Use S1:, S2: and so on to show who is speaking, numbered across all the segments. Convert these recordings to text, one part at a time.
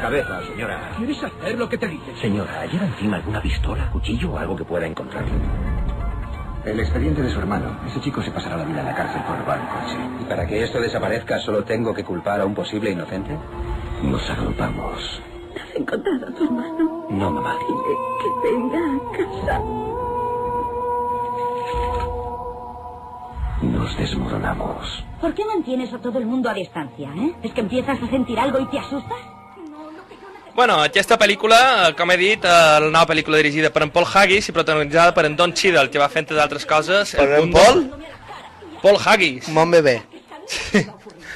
S1: cabeza, señora.
S2: ¿Quieres hacer lo que te dice?
S1: Señora, ¿lleva encima alguna pistola, cuchillo o algo que pueda encontrar?
S3: El expediente de su hermano. Ese chico se pasará la vida en la cárcel por robar un coche.
S1: ¿Y para que esto desaparezca solo tengo que culpar a un posible inocente?
S3: Nos agrupamos.
S4: ¿Has encontrado a tu hermano?
S1: No, mamá.
S4: Dile que venga a casa.
S3: Nos desmoronamos.
S5: ¿Por qué mantienes a todo el mundo a distancia, ¿Es que empiezas a sentir algo y te asustas?
S6: Bueno, aquesta pel·lícula, com he dit, la nova pel·lícula dirigida per en Paul Haggis i protagonitzada per en Don Cheadle, que va fer, entre d'altres coses...
S7: Per en Paul?
S6: Paul Haggis.
S7: Mon bebè.
S6: Sí.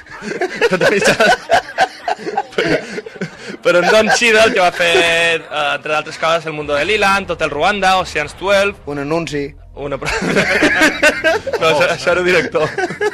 S6: Per en Don Cheadle, que va fer, entre d'altres coses, El mundo de Leland, Hotel Ruanda, Ocean's 12...
S7: Un anunci.
S6: No, això era el director.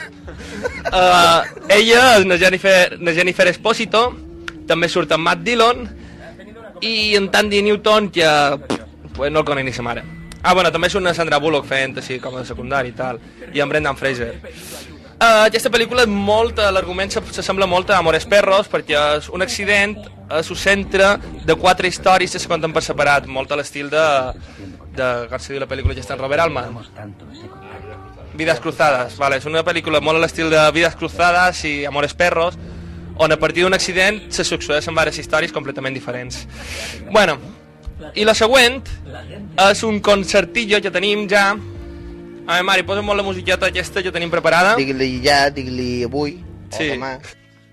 S6: Ella és la Jennifer Esposito, també surt en Matt Dillon i en Tandy Newton, que pues, no el conec ni sa mare. Bueno, també és una Sandra Bullock fent així com a secundari i tal, i en Brendan Fraser. Aquesta pel·lícula és molt, l'argument s'assembla molt a Amores Perros, perquè és un accident s'ho centra de 4 històries que se conten per separat, molt a l'estil de com se diu la pel·lícula que està en Robert Altman, Vidas Cruzadas, vale, és una pel·lícula molt a l'estil de Vidas Cruzadas i Amores Perros, on a partir d'un accident se succeeixen diverses històries completament diferents. Bueno, i la següent és un concertillo que tenim ja. A veure, Mari, posa'm molt la musiqueta aquesta que tenim preparada.
S7: Digue-li ja, digue-li avui,
S6: sí.
S7: O demà.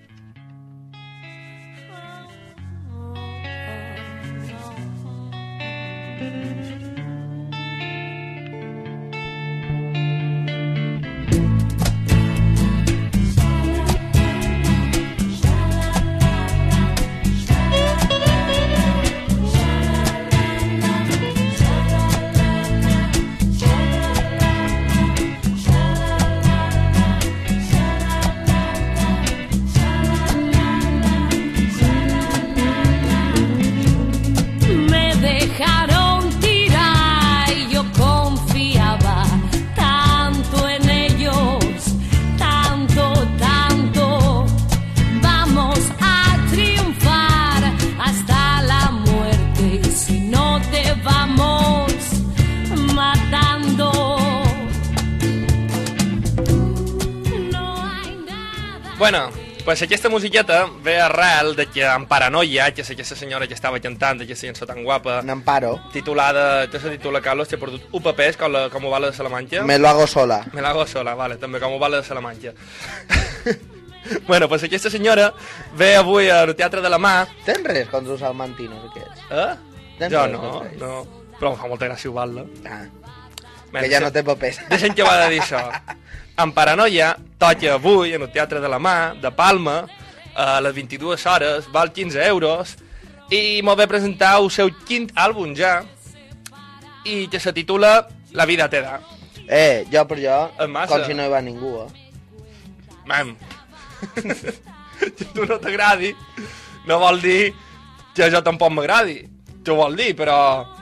S6: Bueno, pues aquesta musiqueta ve arrel de que en Paranoia, que és aquesta senyora que estava cantant, aquesta cançó tan guapa,
S7: N'Amparo,
S6: titulada, que se titula Carlos, que ha perdut un paper, com ho va la de Salamanca.
S7: Me lo hago sola.
S6: Me lo hago sola, vale, també com ho va la de Salamanca. Bueno, pues aquesta senyora ve avui al Teatre de la Mà.
S7: Tens res contra els salmantinos aquests?
S6: Jo no. Però em fa molta gràcia oval-la.
S7: Que ja no té papers.
S6: Deixa'm que va de dir això. En Paranoia toca avui en el Teatre de la Mà, de Palma, a les 22 hores, val 15 euros, i m'ho ve presentar el seu quint àlbum ja, i que se titula La vida te da.
S7: Jo per jo, com si no hi va ningú,
S6: Mam, que tu no t'agradi, no vol dir que jo tampoc m'agradi. T'ho vol dir, però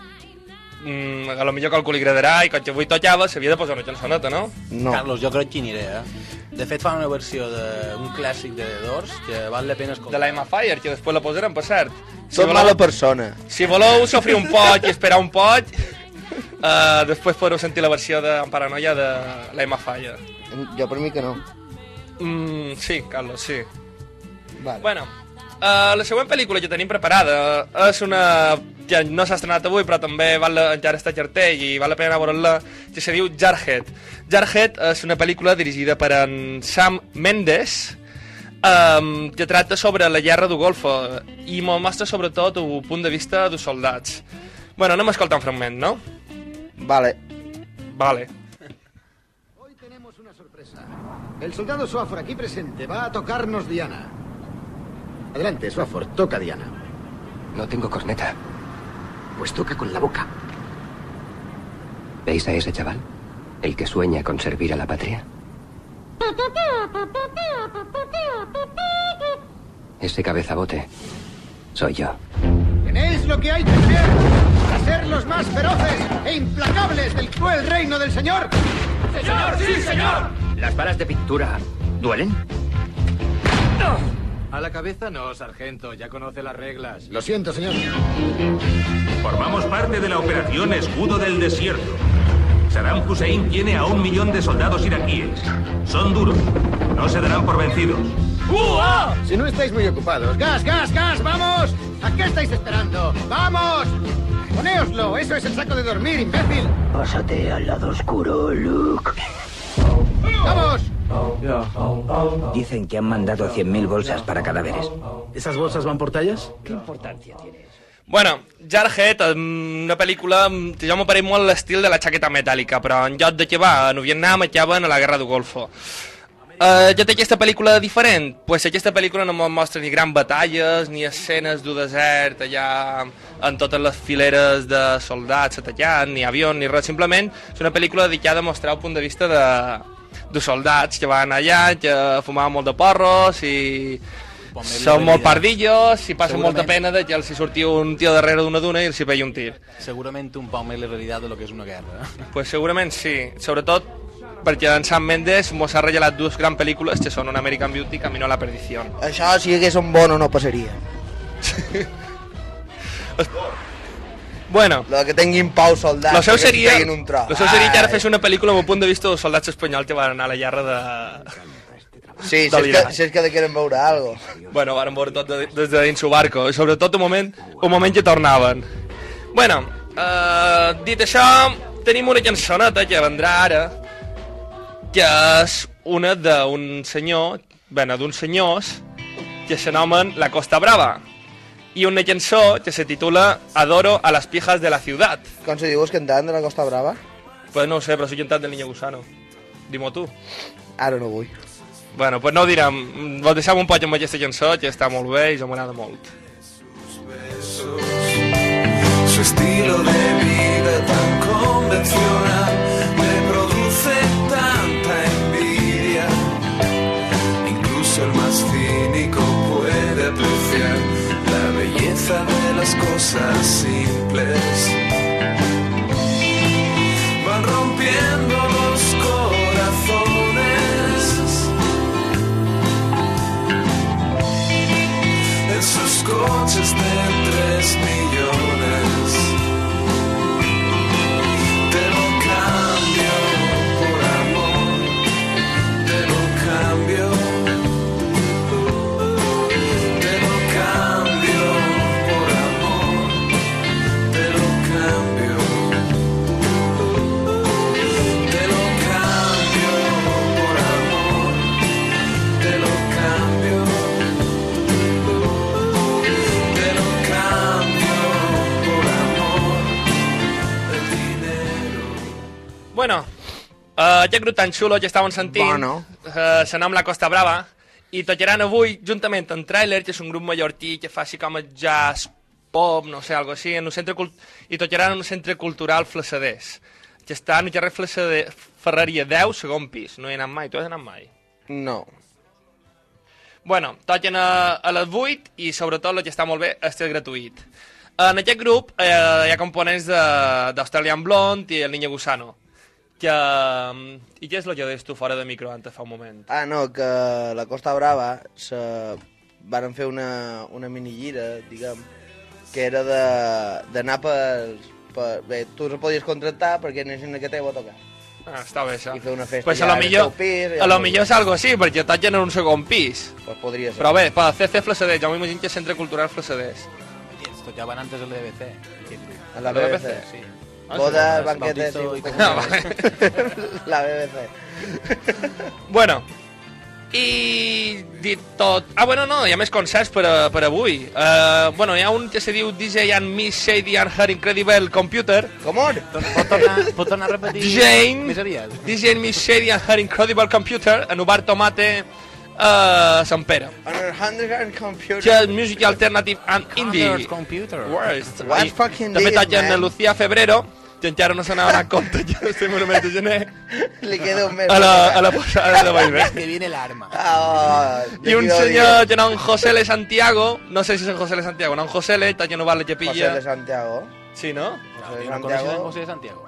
S6: a lo millor qualcú li agradarà i quan avui tocava s'havia de posar una cançoneta, no?
S7: No.
S8: Carlos, jo crec que hi aniré, De fet, fan una versió d'un clàssic de The Doors que val la pena escoltar.
S6: De l'Emma Fire, que després la posarem, per cert.
S7: Som mala persona.
S6: Si voleu sofrir un poc i esperar un poc, després podreu sentir la versió de Paranoia de l'Emma Fire.
S7: Jo per mi que no.
S6: Sí, Carlos, sí.
S7: Vale.
S6: Bueno, la següent pel·lícula que tenim preparada és una que no s'ha estrenat avui, però també encara està a cartell i val la pena veure-la, que se diu Jarhead. Jarhead és una pel·lícula dirigida per en Sam Mendes, que tracta sobre la guerra del Golfo i mostra sobretot el punt de vista dels soldats. Bueno, anem a escoltar un fragment, no?
S7: Vale.
S2: Hoy tenemos una sorpresa. El soldado Swafford aquí presente va a tocarnos Diana. Adelante, Swafford, toca Diana.
S1: No tengo corneta.
S2: Pues toca con la boca.
S1: ¿Veis a ese chaval? El que sueña con servir a la patria. Ese cabezabote soy yo.
S2: Tenéis lo que hay que tener para ser los más feroces e implacables del cruel reino del Señor.
S1: ¡Señor, sí, señor! ¿Las varas de pintura duelen?
S9: A la cabeza no, sargento. Ya conoce las reglas.
S2: Lo siento, señor.
S10: Formamos parte de la operación Escudo del Desierto. Saddam Hussein tiene a 1 millón de soldados iraquíes. Son duros. No se darán por vencidos.
S2: Si no estáis muy ocupados. ¡Gas, gas, gas! ¡Vamos! ¿A qué estáis esperando? ¡Vamos! ¡Ponéoslo! ¡Eso es el saco de dormir, imbécil!
S11: Pásate al lado oscuro, Luke.
S2: ¡Vamos!
S11: Dicen que han mandado 100.000 bolsas para cadáveres.
S9: ¿Esas bolsas van por tallas?
S11: ¿Qué importancia tiene eso?
S6: Bueno, Jarhead, una pel·lícula que jo m'apareix molt l'estil de la xaqueta metàl·lica, però en lloc de que va a Vietnam acaben a la Guerra del Golfo. Ja té aquesta pel·lícula diferent? Pues aquesta pel·lícula no mostra ni grans batalles, ni escenes d'un desert allà en totes les fileres de soldats atacant, ni avions, ni res. Simplement és una pel·lícula dedicada a mostrar el punt de vista de soldats que van allà, que fumaven molt de porros i són molt pardillos i passen molta pena de que els hi sortia un tio darrere d'una duna i els hi peia un tir.
S8: Segurament un poc més la realitat de lo que és una guerra.
S6: Pues segurament sí, sobretot perquè en Sam Mendes mos ha regalat dues grans pel·lícules que són un American Beauty i Camino a la Perdición.
S7: Això, si hagués un bono, no passaria.
S6: Bueno,
S7: lo que tinguin pau soldats,
S6: lo seu seria que ara fes una pel·lícula amb el punt de vista dels soldats espanyols que van anar a la guerra de...
S7: Sí, si és que de queren veure algo.
S6: Bueno, van veure tot des de dins el barco, i sobretot un moment que tornaven. Bueno, dit això, tenim una cançoneta que vendrà ara, que és una d'un senyor, d'uns senyors, que s'anomen La Costa Brava, i una cançó que se titula Adoro a las pijas de la ciudad.
S7: Com se diu el cantant de La Costa Brava?
S6: Pues no ho sé, però soy cantant del Niño Gusano. Dim-ho tu.
S7: Ara no vull.
S6: Bueno, pues no ho direm. Vos deixem un poc amb aquesta cançó, que està molt bé i jo m'agrada molt.
S12: Su estilo de vida tan convencional me produce tanta envidia. Incluso el más cínico puede apreciar la belleza de las cosas simples. Van rompiendo los corazones en sus coches de 3 millones. Te lo cambio por amor, te lo cambio. Te lo cambio por amor, te lo cambio. Te lo cambio por amor, te lo cambio. Te lo cambio por amor, el dinero.
S6: Bueno, aquest grup tan xulo que estàvem sentint, se nom La Costa Brava, i tocaran avui, juntament amb Trailer, que és un grup mallorquí que fa així com a jazz pop, no sé, algo així, en un centre i tocaran en un centre cultural Flassaders, que està en el carrer Ferreria 10, segon pis. No hi he anat mai, tu has anat mai?
S7: No.
S6: Bueno, toquen a les 8 i sobretot el que està molt bé és que és gratuït. En aquest grup hi ha components d'Australian Blonde i el Niño Gusano. I què és el que deies tu fora de micro antes fa un moment?
S7: Ah, no, que la Costa Brava van fer una minigira, diguem, que era d'anar bé, tu els podies contractar perquè necessiten que t'hi va tocar.
S6: Ah, està bé, això.
S7: I fer una festa
S6: pues
S7: ja al teu pis.
S6: A lo millor és algo així, perquè toquen en un segon pis.
S7: Pues podria ser.
S6: Però bé, per CC Flassaders, jo m'imagino que és Centre Cultural Flassaders.
S8: Esto ya van antes del BBC.
S7: A la BBC?
S8: Sí.
S7: Bodas, banquetes i... La BBC.
S6: Bueno, i dit tot... Ah, bueno, no, hi ha més concerts per avui. Bueno, hi ha un que se diu DJ and Miss Shady and Her Incredible Computer.
S7: Com?
S8: Pot tornar a repetir?
S6: DJ and Miss Shady and Her Incredible Computer en Ubar Tomate Sant Pere.
S7: Computer.
S6: Que és music alternative and indie.
S8: Computer.
S7: What's fucking
S6: this, man? De fet, hi ha Lucía Febrero, que encara no se n'ha donat compte, ja estem en el mes de gener.
S7: Li queda un mes.
S6: A la posada de Baibé.
S8: Que viene el arma.
S6: Y un señor que no José L. Santiago, no sé si es José L. Santiago, no José L. está que no vale que pilla.
S7: José L. Santiago.
S6: Sí, ¿no?
S8: No coneixes José Santiago.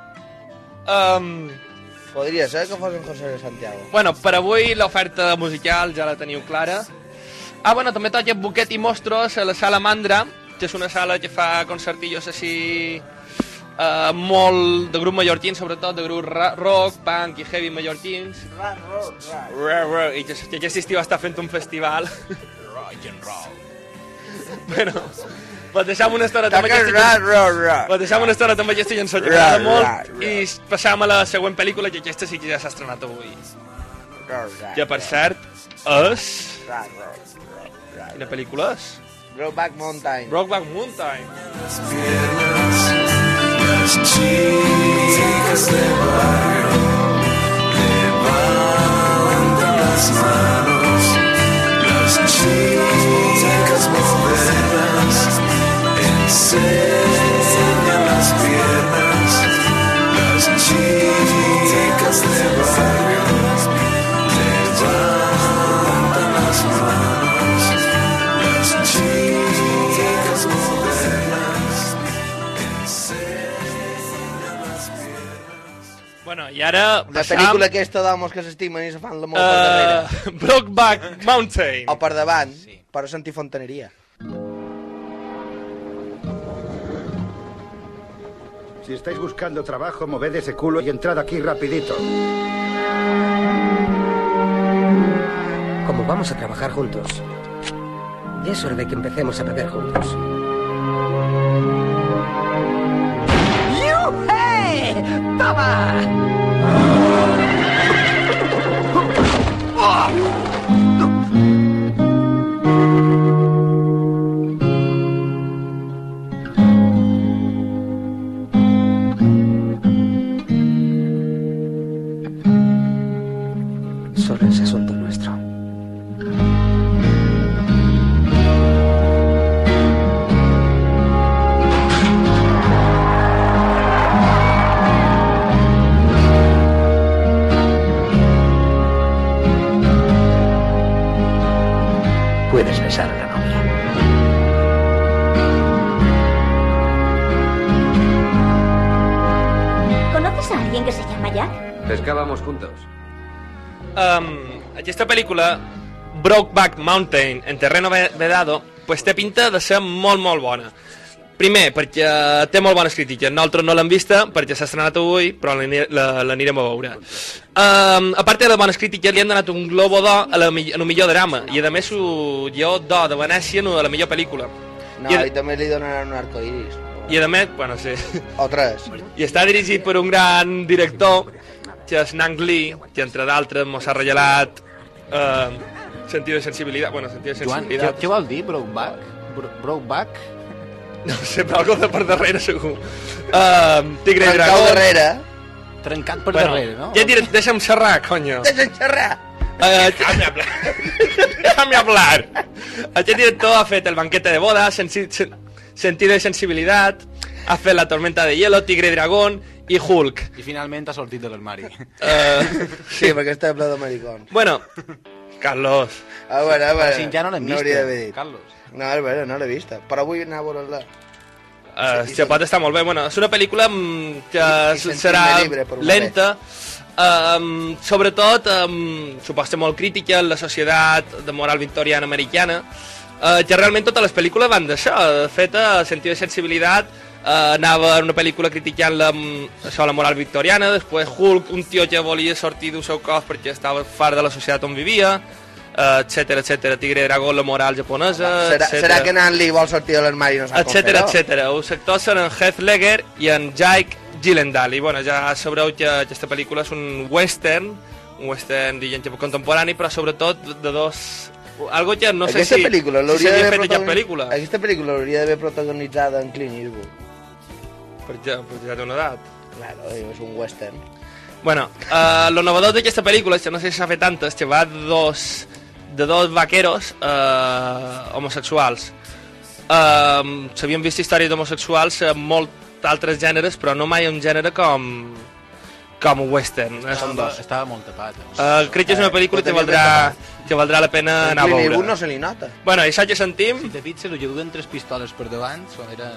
S7: Podria ser que fos en José L. Santiago.
S6: Bueno, per avui l'oferta musical ja la teniu clara. Ah, bueno, també toca Buquet i Mostros a la Sala Mandra, que és una sala que fa concertillos així molt de grup mallorquins, sobretot de grup rock, punk i heavy mallorquins. I que aquest estiu està fent un festival.
S8: Rock and roll.
S6: Bueno, pues deixem una estona també aquesta cançó que m'agrada molt i passam a la següent pel·lícula, que aquesta sí que ja s'ha estrenat avui. Que per cert és... Quina pel·lícula és?
S7: Brokeback Mountain.
S6: Brokeback Mountain.
S12: Las chicas de barrio levantan las manos, las chicas modernas enseñan las piernas, las chicas de barrio levantan las manos, las chicas modernas enseñan las piernas.
S6: Bueno, i ara
S7: La pel·lícula aquesta d'homes que s'estimen i se fan l'amor per darrere.
S6: Brokeback Mountain.
S7: O per davant, per sentir fontaneria.
S3: Si estáis buscando trabajo, moved ese culo y entrad aquí rapidito.
S13: Como vamos a trabajar juntos, ya es hora de que empecemos a beber juntos. ¡Yuhe! ¡Toma! Solo es asunto nuestro. Puedes besar a la novia.
S5: ¿Conoces a alguien que se llama Jack?
S1: Pescábamos juntos.
S6: Aquesta pel·lícula, Brokeback Mountain, en terreno vedado, pues té pinta de ser molt, molt bona. Primer, perquè té molt bones crítiques. Nosaltres no l'hem vista, perquè s'ha estrenat avui, però l'anirem a veure. A part de les bones crítiques, li han donat un Globo d'Or a lo millor drama, i a més un lleó d'or de Venècia a la millor pel·lícula.
S7: No, i també li donaran un arcoiris.
S6: I a més, bueno, sí.
S7: O tres.
S6: I està dirigit per un gran director, que és Nang Lee, que entre d'altres mos ha regalat Sentido de sensibilitat. Bueno, Sentido de sensibilitat.
S8: Joan, què vol dir, Brokeback? Brokeback?
S6: No sé, però algo de per darrere, segur. Tigre i Dragó.
S7: Trencat darrere.
S8: Trencat per darrere, no?
S6: Ja diré, deixa'm xerrar, coño.
S7: Deixa'm xerrar.
S6: Déjame hablar. Aquest director ha fet El banquete de boda, Sentido de sensibilitat, ha fet La tormenta de hielo, Tigre i Dragón i Hulk.
S8: I finalment ha sortit de l'armari.
S7: Sí, perquè està ple de maricons.
S6: Bueno, Carlos.
S7: A veure,
S8: Si ja no l'hem vist,
S7: hauria d'haver dit.
S8: Carlos.
S7: No, a veure, no l'he vista. Però vull anar a veure-la.
S6: Sí, pot estar molt bé. Bueno, és una pel·lícula que serà lenta, sobretot suposa molt crítica en la societat de moral victoriana americana, que realment totes les pel·lícules van d'això. De fet, Sentido de sensibilitat anava en una pel·lícula criticant la moral victoriana, després Hulk, un tio que volia sortir del seu cos perquè estava fart de la societat on vivia, etcètera, etcètera, Tigre Dragó, la moral japonesa,
S7: Serà que Nan Lee vol sortir de l'armari i no sap com fer-ho?
S6: etcètera. Els actors són en Heath Ledger i en Jake Gyllenhaal. I bueno, ja sabreu que aquesta pel·lícula és un western, diguem, contemporani, però sobretot de dos... Algo que no sé si s'havia fet aquesta pel·lícula.
S7: Aquesta pel·lícula l'hauria d'haver protagonitzada en Clint Eastwood.
S6: Perquè ja té una edat.
S7: Claro, és un western.
S6: Bueno, lo novedós d'aquesta pel·lícula, que no sé si s'ha fet antes, que va de dos vaqueros homosexuals. S'havien vist històries d'homosexuals en molts altres gèneres, però no mai un gènere com western.
S8: Estava molt tapat.
S6: Crec que és una pel·lícula que valdrà la pena anar a veure.
S7: Ningú no se li nota.
S6: Bueno, i això que sentim...
S8: Si te fixes, ho duen 3 pistoles per davant, eren...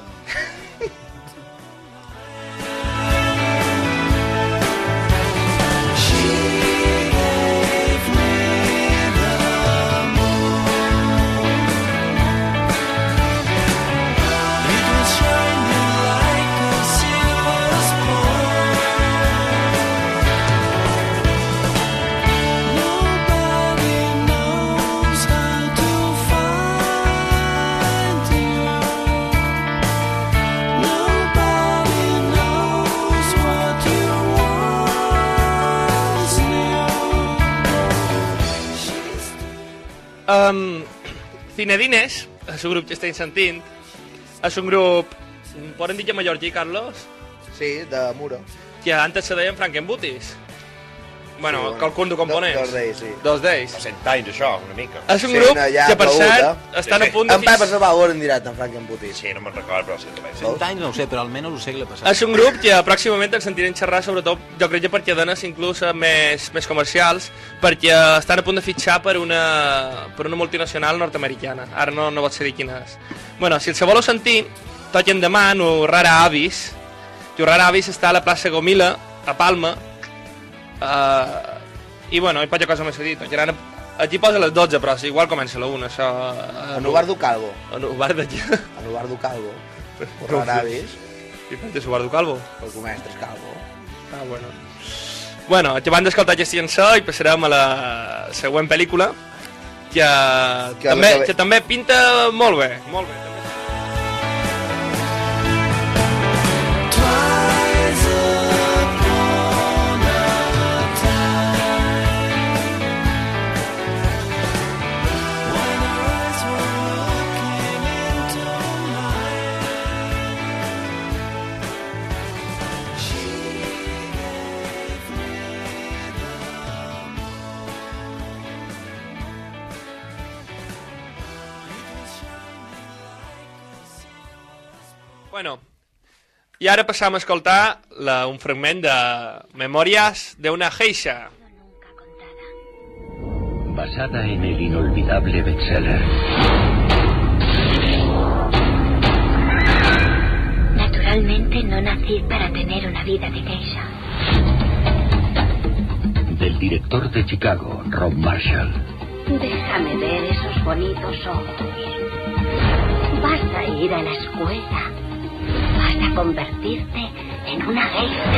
S6: Cinedines, és un grup que estem sentint, és un grup, poden dir que mallorquí, Carlos?
S7: Sí, de Muro.
S6: Que antes se deien Frankenbooties. Bueno,
S7: Sí, bueno,
S6: qualcun de components.
S7: dos d'ells, sí.
S6: Dos d'ells.
S14: Fa 100 anys, això, una mica.
S6: És un grup que, per cert, estan a punt de...
S7: En Pepa se va veure en directe en Frankenbooty.
S14: Sí, no me'n record, però sí.
S8: 100 anys no ho sé, però almenys el segle passat.
S6: És un grup que pròximament ens sentirem xerrar, sobretot, jo crec que per cadenes inclús més comercials, perquè estan a punt de fitxar per una multinacional nord-americana. Ara no vaig dir quina és. Bueno, si els voleu sentir, toquen demà en Rara Avis. Rara Avis està a la plaça Gomila, a Palma, i bueno, hi poca cosa més a dir. Aquí posa les 12, però si igual comença la 1, això...
S7: En Ubardo Calvo.
S6: En Ubardo aquí.
S7: En Ubardo Calvo. Rara Avis.
S6: I per què és Ubardo Calvo?
S7: Perquè mestre és Calvo.
S6: Ah, bueno. Bueno, acabant d'escoltar aquesta cançó i passarem a la següent pel·lícula, que també pinta molt bé, molt bé. Bueno, i ara passam a escoltar un fragment de Memorias de una geisha.
S15: Basada en el inolvidable bestseller.
S16: Naturalmente no nací para tener una vida de geisha.
S15: Del director de Chicago, Rob Marshall.
S16: Déjame ver esos bonitos ojos. Vas a ir a la escuela. Vas a convertirte en una geisha.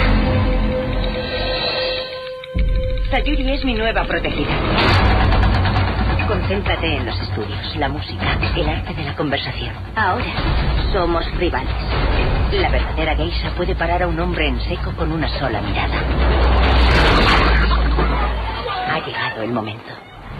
S17: Sayuri es mi nueva protegida. Concéntrate en los estudios, la música, el arte de la conversación.
S16: Ahora somos rivales.
S17: La verdadera geisha puede parar a un hombre en seco con una sola mirada. Ha llegado el momento.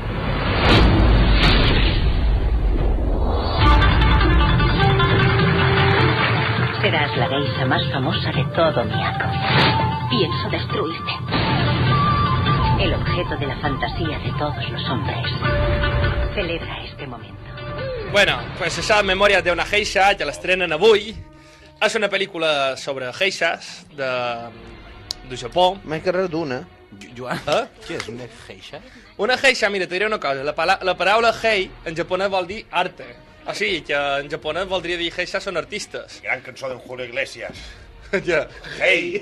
S17: Serás la geisha más famosa de todo Miyako.
S16: Pienso destruirte.
S17: El objeto de la fantasía de todos los hombres. Celebra este momento.
S6: Bueno, pues això, Memòries d'una geisha, que l'estrenen avui. És una pel·lícula sobre geishas de Japó.
S7: Més que res d'una.
S8: Joan, què és una geisha?
S6: Una geisha, mira, t'ho diré una cosa. La paraula hei en japonès vol dir arte. O sigui, que en japonès voldria dir geisha són artistes.
S14: Gran cançó d'en Julio Iglesias.
S6: Ja.
S14: Hey!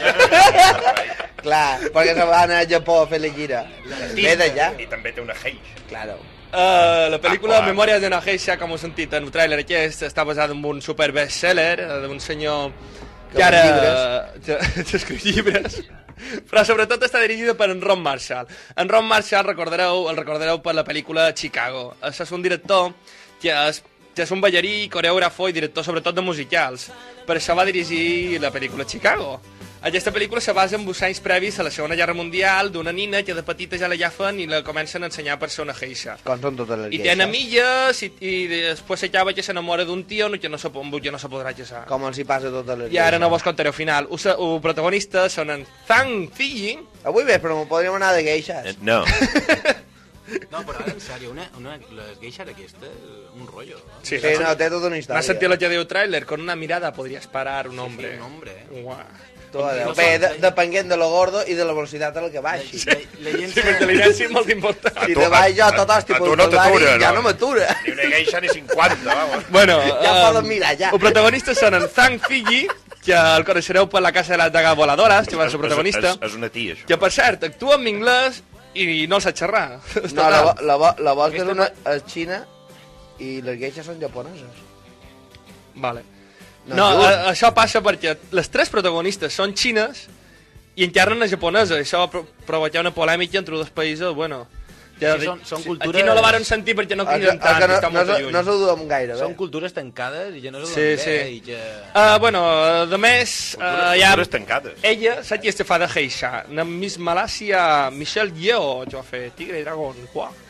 S7: Clar, perquè se van a Japó a fer la gira. Ve d'allà.
S14: I també té una geisha.
S7: Claro.
S6: La pel·lícula Memòries d'una geisha, com heu sentit en el tràiler aquest, està basada en un super bestseller d'un senyor que ara escriu llibres, però sobretot està dirigida per en Rob Marshall. En Rob Marshall el recordareu per la pel·lícula Chicago. És un director que és un ballarí, coreògrafo i director sobretot de musicals. Per això va dirigir la pel·lícula Chicago. Aquesta pel·lícula se basa en els anys previs a la Segona Guerra Mundial d'una nina que de petita ja la llafen i la comencen a ensenyar per ser una geisha.
S7: Com són totes les
S6: I
S7: geishas.
S6: té amigues i després s'acaba que s'enamora d'un tio que no se podrà casar.
S7: Com els hi passa a totes les
S6: I ara no vos contaré al final. Els protagonistes són en Zhang Ziyi.
S7: Avui bé, però m'ho podríem anar de geishas.
S14: No.
S8: No, però ara, en sèrio, les geishas aquesta, un rollo.
S6: Sí,
S7: no, té tota una història.
S6: M'has sentit el que diu el tràiler? Con una mirada podries parar un hombre.
S8: Sí, un hombre.
S7: Bé, depenent de lo gordo i de la velocitat a la que baixi.
S6: Sí, l'intel·ligència és molt important.
S7: Si te vaig jo tot hosti pel calvari, ja no m'atura.
S14: Ni una geisha ni 50, vamos.
S6: Bueno,
S7: ja poden mirar, ja.
S6: Els protagonistes són en Zhang Ziyi, que el coneixereu per la Casa de les Dagas Voladores, que va ser protagonista.
S14: És una tia, això.
S6: Que, per cert, actua en anglès i no el sap xerrar.
S7: No, la voz que és xina i les geishas són japoneses.
S6: Vale. No, això passa perquè les tres protagonistes són xines i encarnen a japonesa. Això va provocar una polèmica entre dos països, bueno... Ja
S8: sí, són cultures...
S6: Aquí no la varen sentir perquè no criden tant, està molt lluny.
S7: No s'ho duem gaire, bé.
S8: Són cultures tancades i ja no s'ho duem bé. I que...
S6: Bueno, de més...
S14: Cultures tancades.
S6: Ella, saps qui fa de geisha? Na Miss Malasia, Michelle Yeoh, jo fa Tigre i Dragón, uah.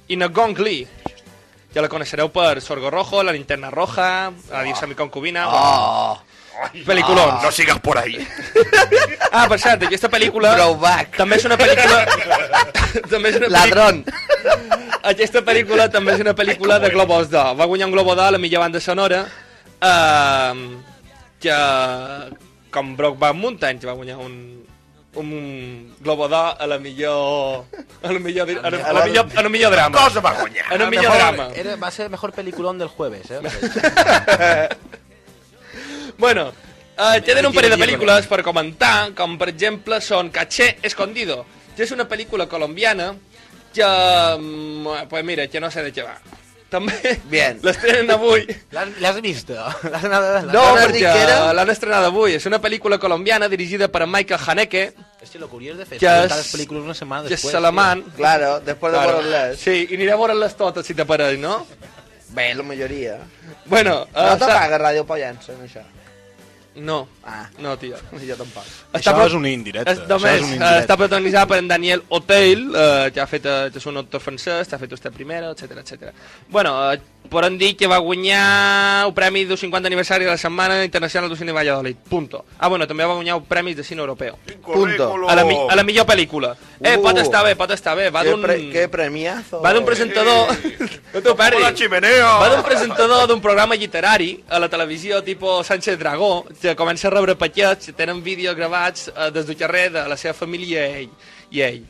S6: i na Gong Li. Ja la coneixereu per Sorgo Rojo, La Linterna Roja, Adiós a mi concubina... Peliculón.
S14: No sigas por ahí.
S6: Per cert, aquesta pel·lícula...
S7: Throwback.
S6: També és una pel·lícula... també és una
S7: Ladrón.
S6: Aquesta pel·lícula també és una pel·lícula de Globos d'Or. Va guanyar un Globo d'Or a la millor banda sonora, que com Brokeback Mountain, que va guanyar un Globo d'Or a la millor... a la millor drama.
S14: Cosa va guanyar.
S6: En el millor drama.
S8: Va ser el mejor peliculón del jueves,
S6: Bueno, queden un parell de pel·lícules per comentar, com per exemple són Caché Escondido, que és una pel·lícula colombiana que, pues mira, que no sé de què va. També l'estrenen avui.
S8: L'has vist?
S6: No, perquè l'han estrenat avui. És una pel·lícula colombiana dirigida per Michael Haneke,
S8: Es que lo curioso de fer
S6: que
S8: les pel·lícules una setmana
S6: que
S8: després.
S6: és alemany.
S7: Claro, després de veure-les.
S6: Sí, i aniré a veure-les totes, si t'apareix, no?
S7: Bé, la majoria.
S6: Bueno...
S7: No t'apaga Ràdio Pollença, en això.
S6: No, no, tio.
S7: Jo tampoc.
S8: Això és un indirecte.
S6: Està protagonitzada per en Daniel Auteuil, que ha fet, que és un autor francès, que ha fet Usted Primero, etc. Bueno, podem dir que va guanyar el Premi del 50 aniversari de la Setmana Internacional del Cine Valladolid. Punto. Bueno, també va guanyar el Premi de Cine Europeu.
S7: Punto.
S6: A la millor pel·lícula. Pot estar bé. Va d'un...
S7: Que premiazo.
S6: Va d'un presentador... No t'ho perdis. Va d'un presentador d'un programa literari a la televisió tipus Sánchez Dragó, que comença a rebre paquets, que tenen vídeos gravats des del carrer de la seva família i ell.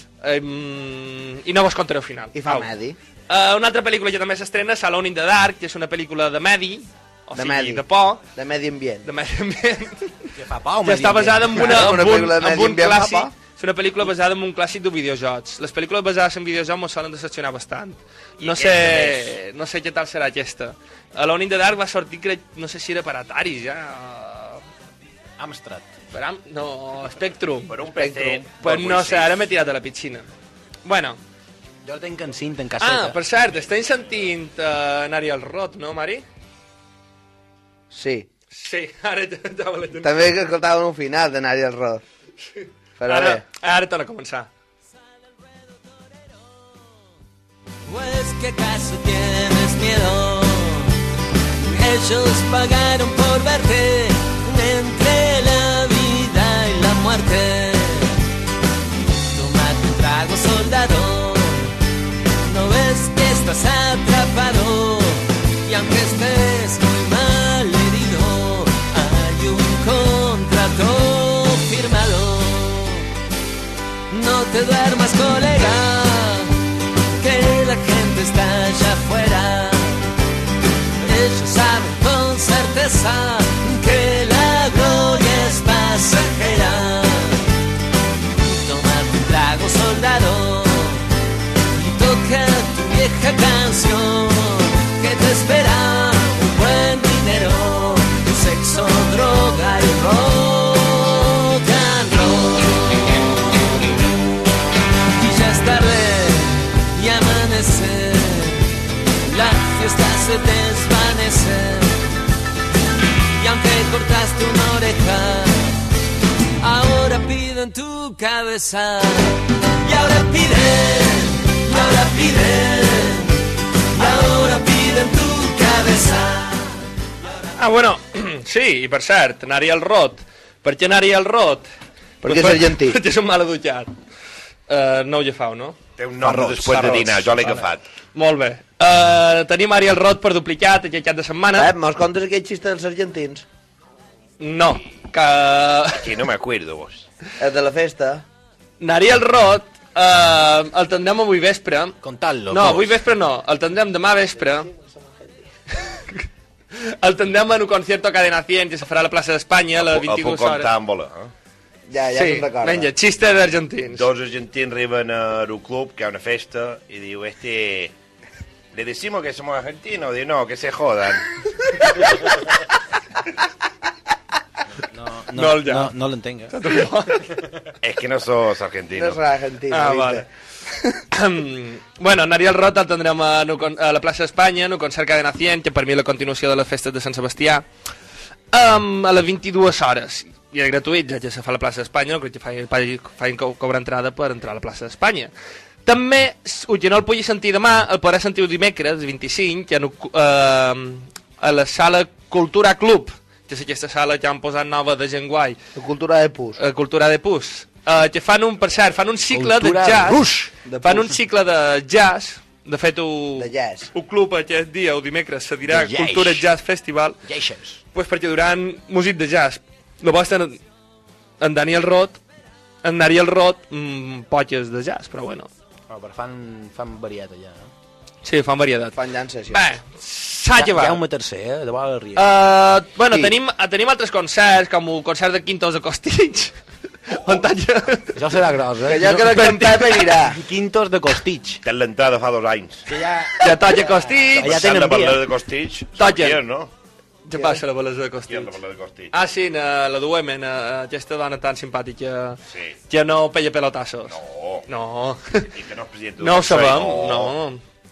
S6: I no vos contaré al final.
S7: I fa medi.
S6: Una altra pel·lícula que també s'estrena és Alone in the Dark, que és una pel·lícula de medi, o sigui, de por.
S7: De medi ambient.
S6: De medi ambient.
S8: Que fa por,
S6: que està basada en un clàssic.
S7: fa.
S6: És una pel·lícula basada en un clàssic de videojocs. Les pel·lícules basades en videojocs ens solen decepcionar bastant. No sé què tal serà aquesta. Alone in the Dark va sortir, crec, no sé si era per Atari, ja...
S8: Amstrad.
S6: No, Spectrum.
S14: Per un PC.
S6: Pues no sé, ara m'he tirat a la piscina. Bueno.
S8: Jo la tenc en cinta, en casseta.
S6: Per cert, estem sentint Ariel Roth, no, Mari?
S7: Sí.
S6: Sí, ara ja me l'he
S7: També que escoltava un final de Ariel Roth.
S6: Sí.
S7: Però
S6: ara torna a començar.
S12: Pues que acaso tienes miedo. Ellos pagaron por verte entre la vida y la muerte. Tómate un trago, soldado. No ves que estás atrapado. Y aunque estés muy mal herido, hay un contrato firmado. No te duermas, colega, que la gente está allá afuera. Ellos saben con certeza que la gloria es pasajera. Tómate un trago, soldado, y toca tu vieja canción, que te espera un buen dinero, un sexo, droga y rock and roll. Y ya es tarde y amanece, la fiesta se desvanece. Y aunque cortaste una oreja, ahora piden tu cabeza. Y ahora piden, y ahora piden, y ahora piden tu cabeza.
S6: Bueno, sí, i per cert, Ariel Roth. Per què Ariel Roth?
S7: Perquè és argentí.
S6: Perquè és un mal educat. No ho agafau, no?
S14: Té un nom després de dinar, jo l'he agafat.
S6: Molt bé. Tenim Ariel Roth per duplicat aquest cap de setmana.
S7: Mos contes aquest xiste dels argentins?
S6: No, que...
S14: Aquí no m'acuerdo, vos.
S7: El de la festa.
S6: Ariel Roth el tindrem avui vespre.
S8: Contadlo.
S6: No, avui vespre no, el tindrem demà vespre. El tindrem en un concierto a Cadena 100 que se farà a la plaça d'Espanya a les 22 hores.
S14: El puc contar amb voler,
S7: Ja
S6: sí,
S7: se'n recorda.
S6: venga, xiste d'argentins.
S14: Dos argentins arriben a un club que ha una festa y digo, ¿le decimos que somos argentinos? Digo, no, que se jodan.
S8: No l'entenc.
S14: Es que no sos argentino.
S7: No serà argentino,
S6: vale. Bueno, en Ariel Roth el tindrem a la plaça d'Espanya en un concert Cadena 100, que per mi és la continuació de les festes de Sant Sebastià, a les 22 hores. I és gratuït, ja se fa a la plaça d'Espanya, no crec que facin cobrar entrada per entrar a la plaça d'Espanya. També, qui no el pugui sentir demà, el podrà sentir el dimecres, 25, a la sala Cultura Club, que és aquesta sala que han posat nova de gent guai.
S7: La Cultura de Pus.
S6: Cultura de Pus. Que fan un, per cert, fan un cicle
S7: Cultura
S6: de jazz.
S7: Rush.
S6: Fan un cicle de jazz. De fet,
S7: el
S6: club aquest dia, el dimecres, se dirà Cultura Jazz Festival. Pues perquè duran músic de jazz. No va estar en Daniel Roth, en Ariel Roth, poques de jazz, però bueno.
S8: Però fan varietat allà, no?
S6: Sí, fan varietat.
S7: Fan llances, sí.
S6: Bé, s'ha llevat.
S8: Jaume III, de Bola del Riera.
S6: Bueno, tenim altres concerts, com el concert de Quintos de Costitx.
S8: Això serà gros,
S7: Que jo crec que en Pep anirà.
S8: Quintos de Costitx.
S14: Té l'entrada fa 2 anys.
S6: Que toca Costitx.
S8: Allà tenen
S14: via. Parlar de Costitx.
S6: Toca.
S14: No?
S6: Què passa a la balesa de Costitx? Ah, sí, la duem, aquesta dona tan simpàtica que no peia pelotassos. No.
S14: I que no és president.
S6: No ho sabem, no.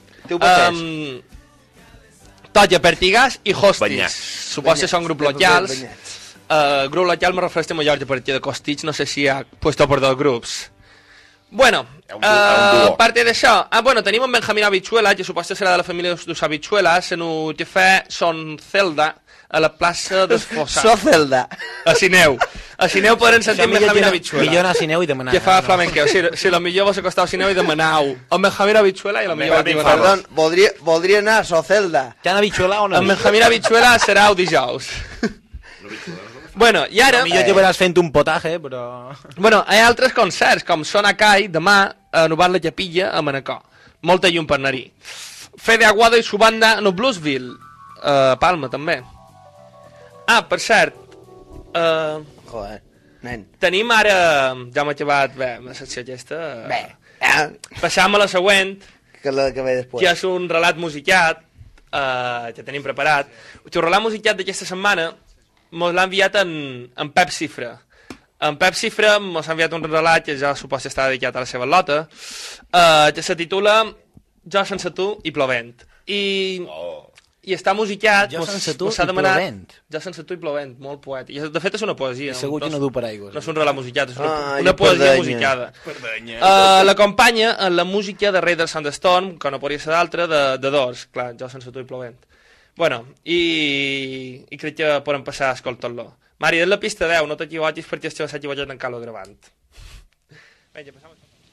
S6: Toca Pertigàs i Hostis. Suposo que són grups locals. Grup local me refereix a Mallorca perquè de Costitx no sé si hi ha puesto per 2 grups. Bueno, parte d'això, bueno, tenim en Benjamín Habichuela, que suposo que serà de la família dels Habichuelas, en el que fa Son Zelda a la plaça d'Esfossat.
S7: So Zelda.
S6: A Sineu. A Sineu poden sentir en Benjamín Habichuela.
S8: Millor anar a Sineu i demanar.
S6: Que fa flamenqueu. Si la millor vos acostau a Sineu i demanau. En Benjamín Habichuela i la millor...
S7: Perdó, voldria anar a So Zelda.
S8: T'han Habichuela o no?
S6: En Benjamín Habichuela serà el dijous. Bueno, i ara...
S8: Millor que veràs fent un potaje, però...
S6: Bueno, hi ha altres concerts, com Sonacai, demà, a Novar la Capilla, a Manacor. Molta llum per anar-hi. Fede Aguado i su banda no Bluesville, a Palma, també. Ah, per cert...
S7: Joder, nen.
S6: Tenim ara... Ja hem acabat, la secció aquesta... Passam a la següent,
S7: que ve després.
S6: Que és un relat musicat, que tenim preparat. El relat musicat d'aquesta setmana mos l'ha enviat en Pep Cifra. En Pep Cifra mos ha enviat un relat que ja suposa està dedicat a la seva lota, que se titula Jo sense tu i plovent. I està musicat,
S8: Jo sense tu
S6: mos ha
S8: i
S6: demanat...
S8: plovent.
S6: Jo sense tu i plovent, molt poètic. De fet és una poesia.
S8: I segur que no du paraigües.
S6: No és un relat musicat, és una poesia musicada. L'acompanya en la música de Raiders on the Storm, que no podria ser d'altra, de Doors. Clar, Jo sense tu i plovent. Bueno, i crec que podem passar a escoltar-lo. Mari, és la pista 10, no t'equivoquis perquè s'ha equivocat en Carlo gravant. Vinga, passam a...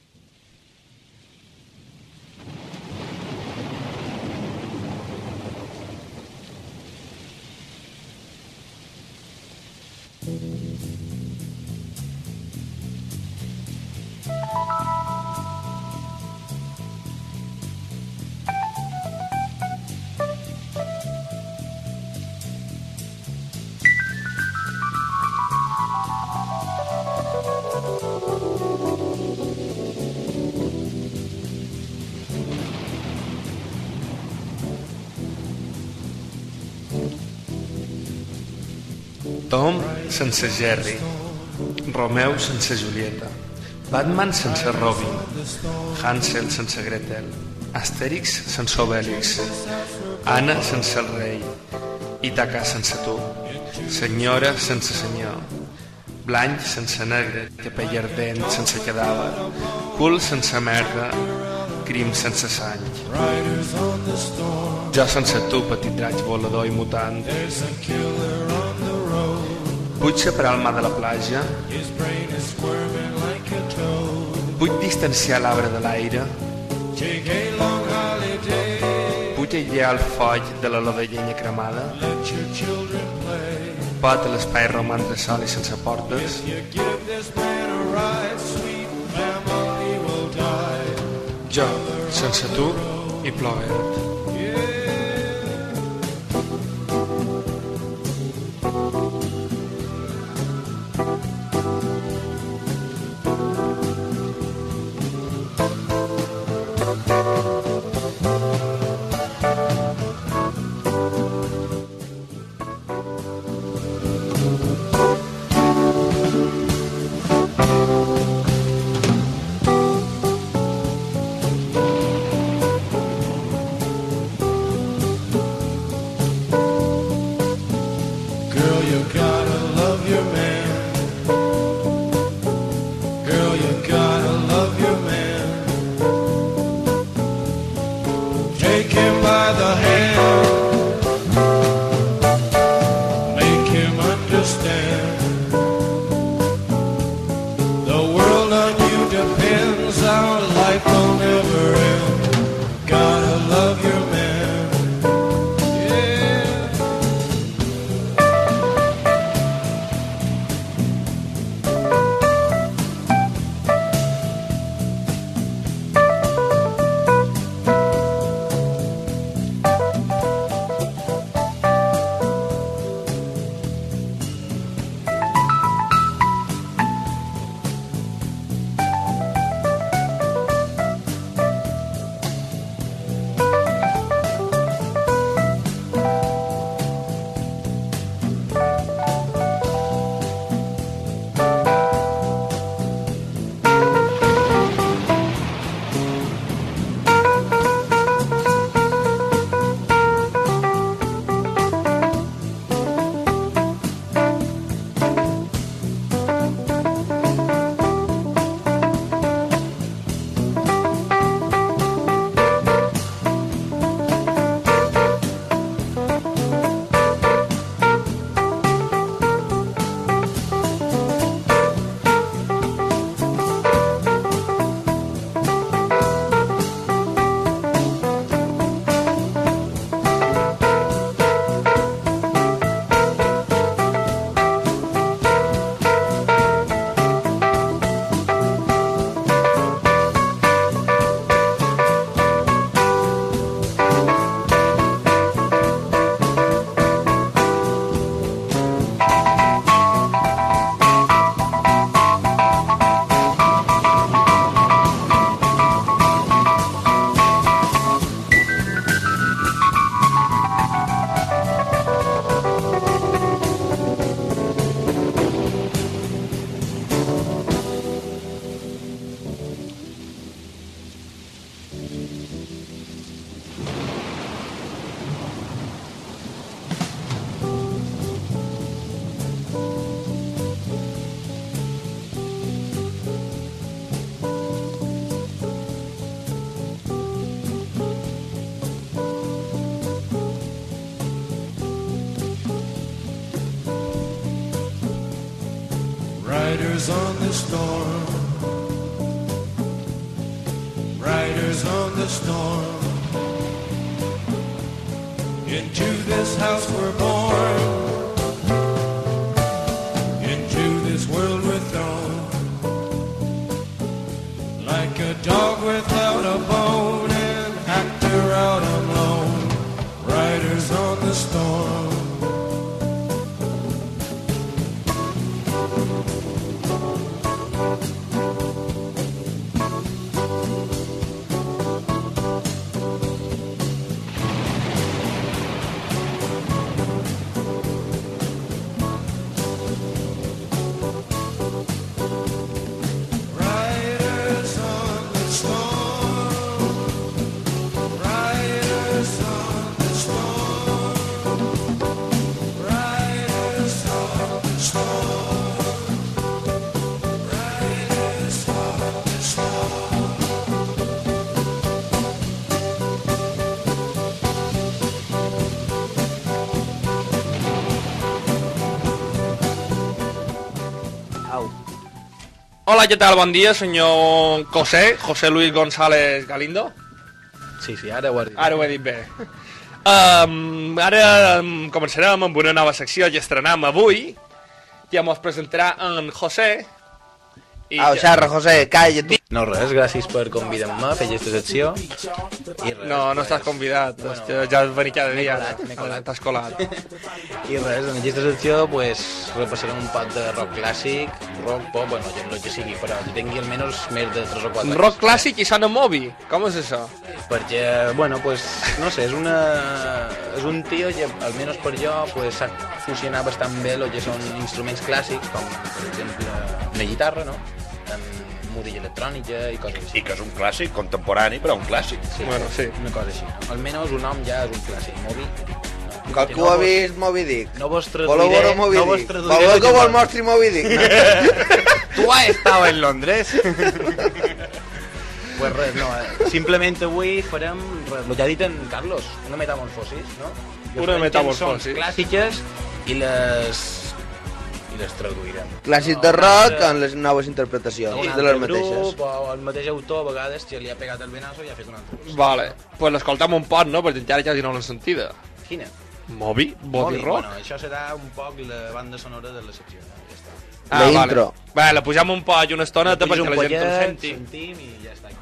S6: Tom sense Jerry, Romeu sense Julieta, Batman sense Robin, Hansel sense Gretel, Astèrix sense Obèlix, Anna sense el rei, Ítaca sense tu, Senyora sense senyor, Blanc sense negre, capell ardent sense cadàver, Cul sense merda, Crim sense sang. Jo sense tu, petit draig volador i mutant. Vull separar el mar de la platja. Vull distanciar l'arbre de l'aire. Vull aïllar el foll de l'olor de llenya cremada. Pot a l'espai romandre sol i sense portes. Jo, sense tu i plovent.
S12: Riders on the storm. Riders on the storm. Into this house we're born. Into this world we're thrown. Like a dog without a bone, an actor out on loan. Riders on the storm.
S6: Hola, ¿qué tal? Bon dia, senyor José Luis González Galindo.
S8: Sí, ara ho has dit.
S6: Ara ho he dit bé. Ara començarem amb una nova secció que estrenem avui, que ens presentarà en José.
S7: Au, xarra, José, calla tu.
S8: No, res, gràcies per convidar-me a fer aquesta secció.
S6: No estàs convidat, ja has venit cada dia.
S8: M'he colat.
S6: T'has colat.
S8: I res, en aquesta secció pues, repassarem un pot de rock clàssic, rock pop, bueno, el que sigui, però que tingui almenys més de 3 o 4 anys.
S6: Rock clàssic i sona mobi, com és això?
S8: Perquè, bueno, pues, no sé, és un tio que, almenys per jo, pues, sap fusionar bastant bé el que són instruments clàssics, com, per exemple, una guitarra, no? Amb música electrònica i coses així.
S14: I que és un clàssic contemporani, però un clàssic.
S8: Sí,
S6: bueno, sí.
S8: Una cosa així. Almenys un nom ja és un clàssic. Moby.
S7: Qualcú ha vist Moby Dick?
S8: No vos traduiré.
S7: Voleu veure Moby Dick? Voleu que vos mostri Moby Dick?
S8: Tu has estado en Londres? Pues res, no. Simplement avui farem el que ha dit en Carlos, una metamorfosis, no?
S6: Una metamorfosis.
S8: Clàssiques i les traduirem.
S7: Clàssic de rock amb les noves interpretacions de les mateixes.
S8: O el mateix autor a vegades que li ha pegat el venazo i ha fet un altre.
S6: Vale, pues l'escoltam un pot, no? Perquè encara quasi no l'hem sentida.
S8: Quina?
S6: Moby Rock?
S8: Bueno, això serà un poc la banda sonora de la secció. Ja està.
S7: La intro.
S6: Vale, la pujam un poc i una estoneta perquè la gent el senti.
S8: Sentim i ja està.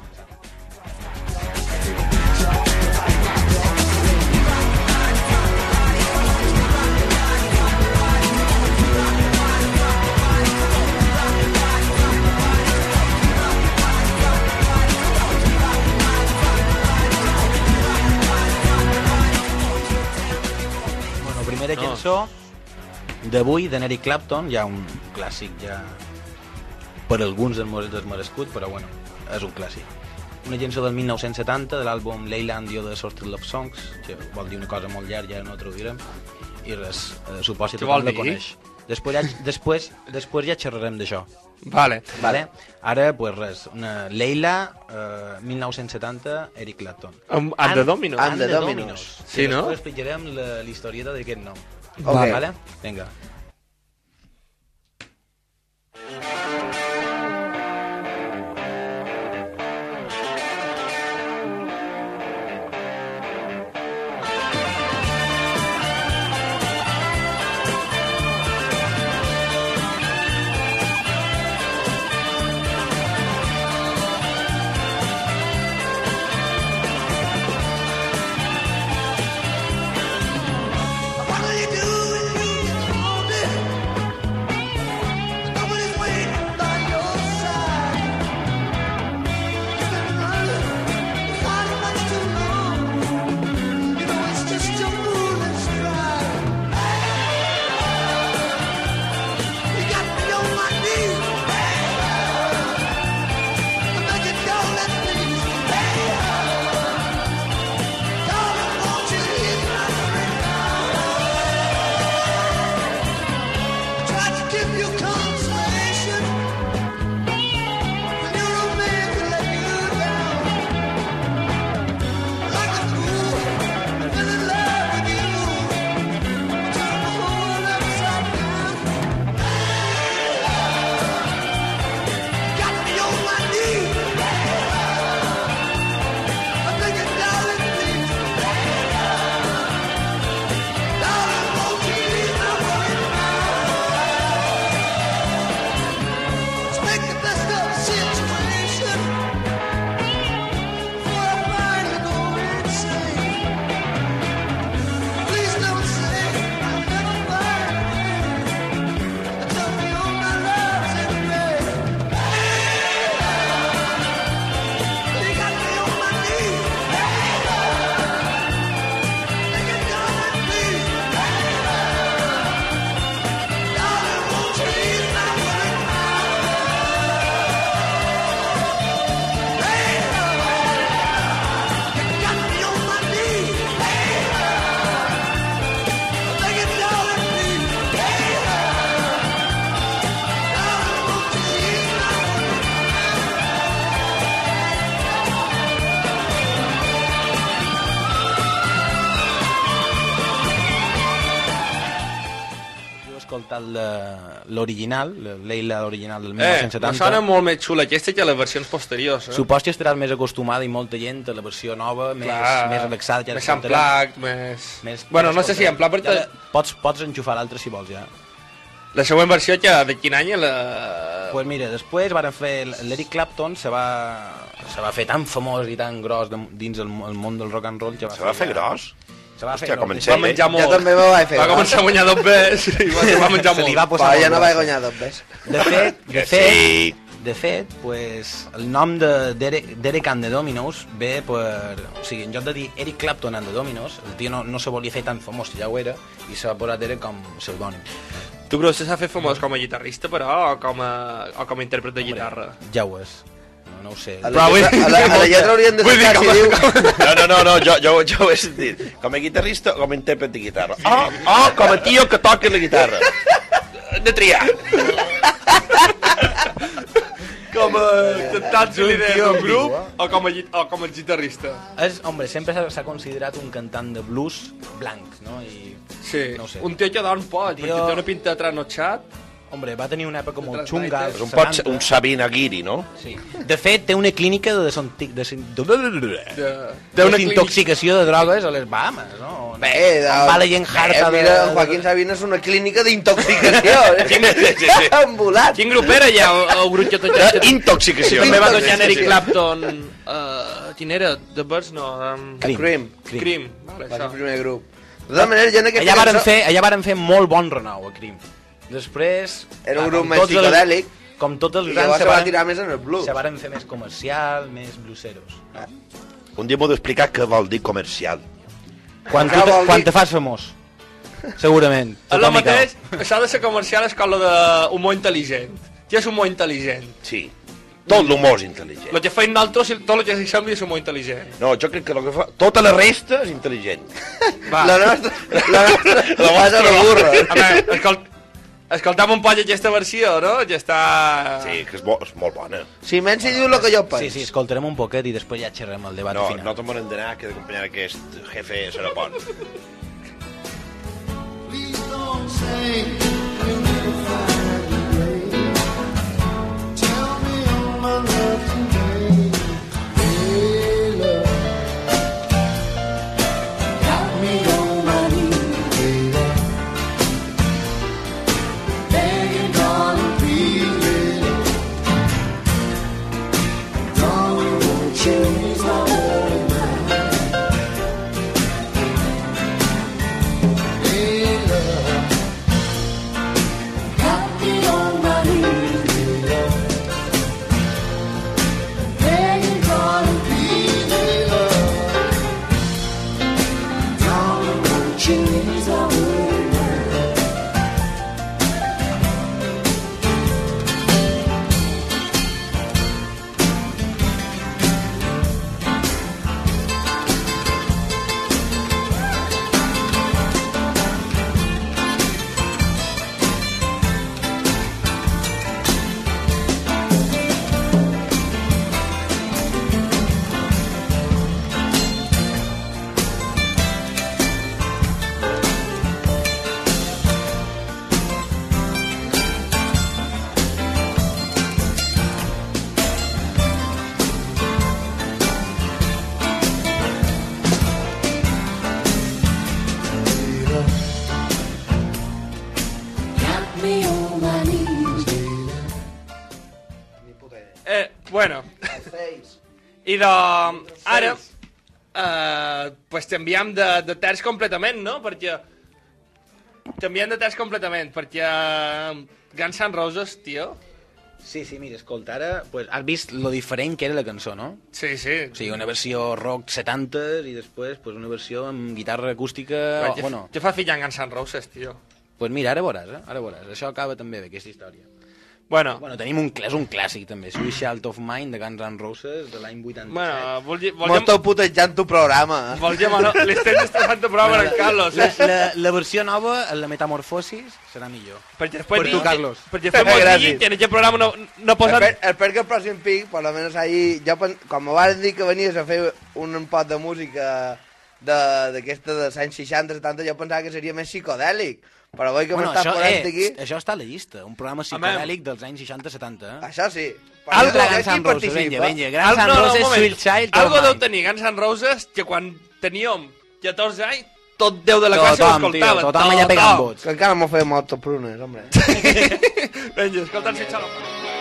S8: Primera cançó d'avui d'en Eric Clapton, ja un clàssic ja per alguns desmerescut, però bueno, és un clàssic. Una cançó del 1970 de l'àlbum Leyland and the Assorted Love Songs, que vol dir una cosa molt llarga, ja no traduirem, i res, suposo que tothom la coneix. Després ja xerrarem d'això.
S6: Vale.
S8: Ara, pues res, una Leila, 1970, Eric Clapton.
S6: And the Dominos.
S7: And the Dominos.
S6: Sí, no?
S8: Després explicarem la historieta d'aquest nom.
S7: Okay.
S8: Vale? Vinga.
S12: What do you do when you
S8: escoltat l'original, l'Eila original del 1970.
S6: Me sona molt més xula aquesta que les versions posteriors.
S8: Supos que estaràs més acostumada i molta gent a la versió nova, més relaxada.
S6: Més amplat, més... Bueno, no sé si amplat, però...
S8: Pots enxufar l'altre si vols, ja.
S6: La següent versió, que de quin any?
S8: Pues mira, després van fer... L'Eric Clapton se va fer tan famós i tan gros dins el món del rock and roll que
S14: se va fer gros?
S8: Se va fer
S6: gros. Va menjar molt.
S7: Jo també me vaig fer
S6: gros. Va començar a guanyar 2 bes i va menjar molt.
S7: Però ja no vaig guanyar 2 bes.
S8: De fet, pues, el nom de Derek and the Dominos ve per... O sigui, en lloc de dir Eric Clapton and the Dominos, el tio no se volia fer tan famós, ja ho era, i se va posar Derek com pseudònim.
S6: Tu creus que s'ha fet famós com a guitarrista, però, o com a intèrpret de guitarra?
S8: Ja ho és. No ho sé.
S7: A la lletra haurien de ser si diu...
S14: No, jo ho he sentit. Com a guitarrista o com a intèrpret de guitarra? Com a tio que toca la guitarra. De triar.
S6: Com a cantant líder d'un grup o com a guitarrista?
S8: Home, sempre s'ha considerat un cantant de blues blanc, no?
S6: Sí, no sé. Un tio que dorm pot, perquè té una pinta de trasnotxat.
S8: Hombre, va tenir una època molt xunga.
S14: Un Sabina Guiri, no?
S8: Sí. De fet, té una clínica de desintoxicació de drogues a les Bahamas, no?
S7: Bé,
S8: va la gent harta de...
S7: Mira, Joaquín Sabina és una clínica d'intoxicació. Ambulat.
S6: Quin grup era ja, el grup que tot ja...
S14: Intoxicació.
S6: També va tocar Eric Clapton... Quin era? The Birds, no?
S7: Cream.
S6: Vale,
S7: va ser el primer grup. De totes maneres, ja en aquesta
S8: allà varen fer molt bon renou, a Cream. Després...
S7: Era un grup més psicodèlic.
S8: Com tots els
S7: grans se van tirar més en el blues.
S8: Se varen fer més comercial, més blueseros.
S14: Un dia m'ho d'explicar què vol dir comercial.
S8: Quan te fas famós. Segurament.
S6: El mateix, això de ser comercial és com lo d'humor intel·ligent. Què és humor intel·ligent?
S14: Sí. Tot l'humor és intel·ligent.
S6: El que feim nosaltres, tot el que sembli és humor intel·ligent.
S14: No, jo crec que el que fa... Tota la resta és intel·ligent.
S6: Va.
S7: La nostra base de burra.
S6: A veure, escoltam un poc aquesta versió, no? Ja està...
S14: Sí, que és molt bona.
S7: Si menys si diu el que jo penso.
S8: Sí, escoltarem un poquet i després ja xerrem el debat final.
S14: No te'n volen d'anar, que d'acompanyar aquest jefe serà bon. Please don't say you'll never find a way. Tell me all my love today. Hey, love. Got me on my knees, baby. Begging, darling, please, baby. Darling, won't you ease my world now? Hey, love. Got me on my knees, baby. Begging, darling, please, baby. Darling, won't you ease my world now?
S6: Bueno. I ara pues canviem de terç completament, no? Perquè canviem de terç completament, perquè Guns N' Roses, tio...
S8: Sí, mira, escolta, ara pues, has vist lo diferent que era la cançó, no?
S6: Sí.
S8: O sigui, una versió rock 70 i després pues, una versió amb guitarra acústica...
S6: Què fa fillant Guns N' Roses, tio?
S8: Pues mira, ara veuràs. Això acaba també bé, aquesta història.
S6: Bueno,
S8: tenim un clàssic també, Suicide of Mind de Guns N' Roses de l'any 87.
S6: Bueno,
S7: m'esteu putejant tu programa.
S6: L'estem destrossant tu programa en Carlos.
S8: La versió nova, la metamorfosis, serà millor.
S6: Perquè
S8: per tu, Carlos.
S6: Perquè fem molt digui que en aquest programa no posen...
S7: Espero que el pròxim pic, per almenys ahí, com me vas dir que venies a fer un pot de música d'aquesta dels anys 60-70, jo pensava que seria més psicodèlic. Però voi que m'estàs posant aquí...
S8: Això està a la llista, un programa psicodèlic dels anys 60-70.
S7: Això sí.
S8: Altre Guns N' Roses, vinga. Guns N' Roses, Sweet Child...
S6: Algo deu tenir Guns N' Roses que quan teníem 14 anys, tot Déu de la classe ho escoltava.
S8: Tothom allà pegant vots.
S7: Que encara m'ho feia molt prunes, hombre.
S6: Vinga, escolta'm si xala.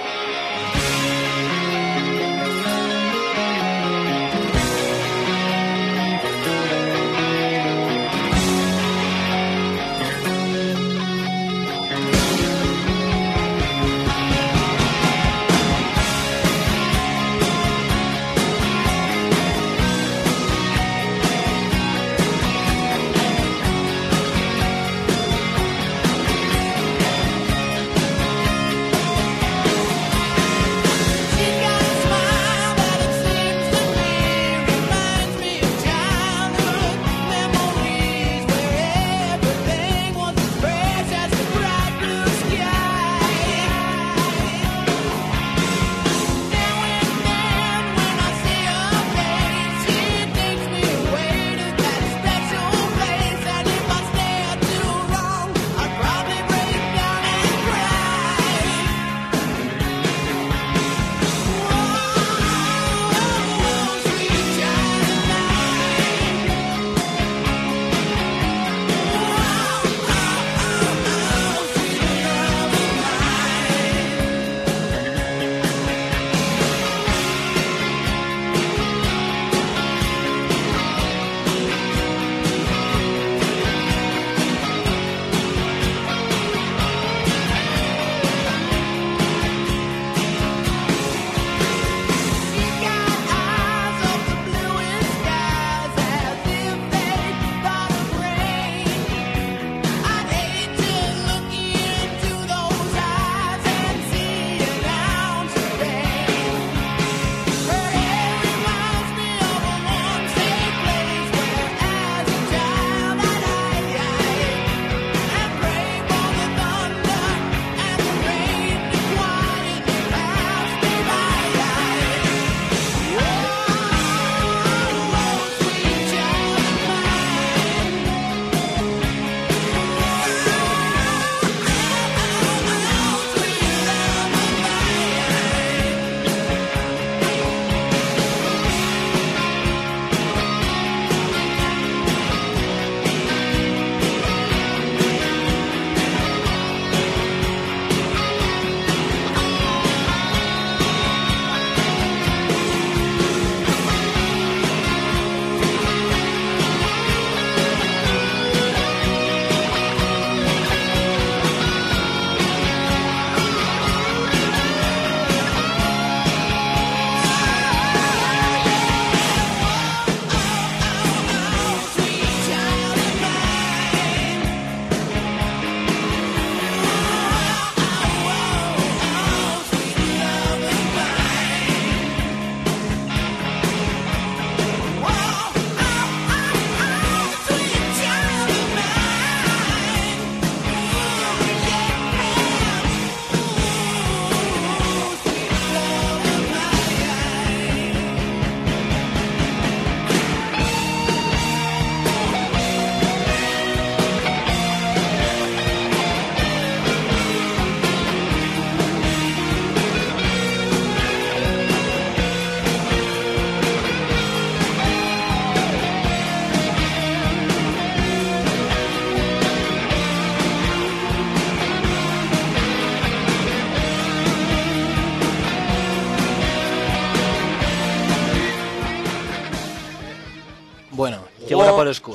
S8: Bueno, què bona per escut.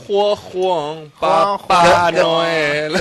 S6: Juan, Papà Noel.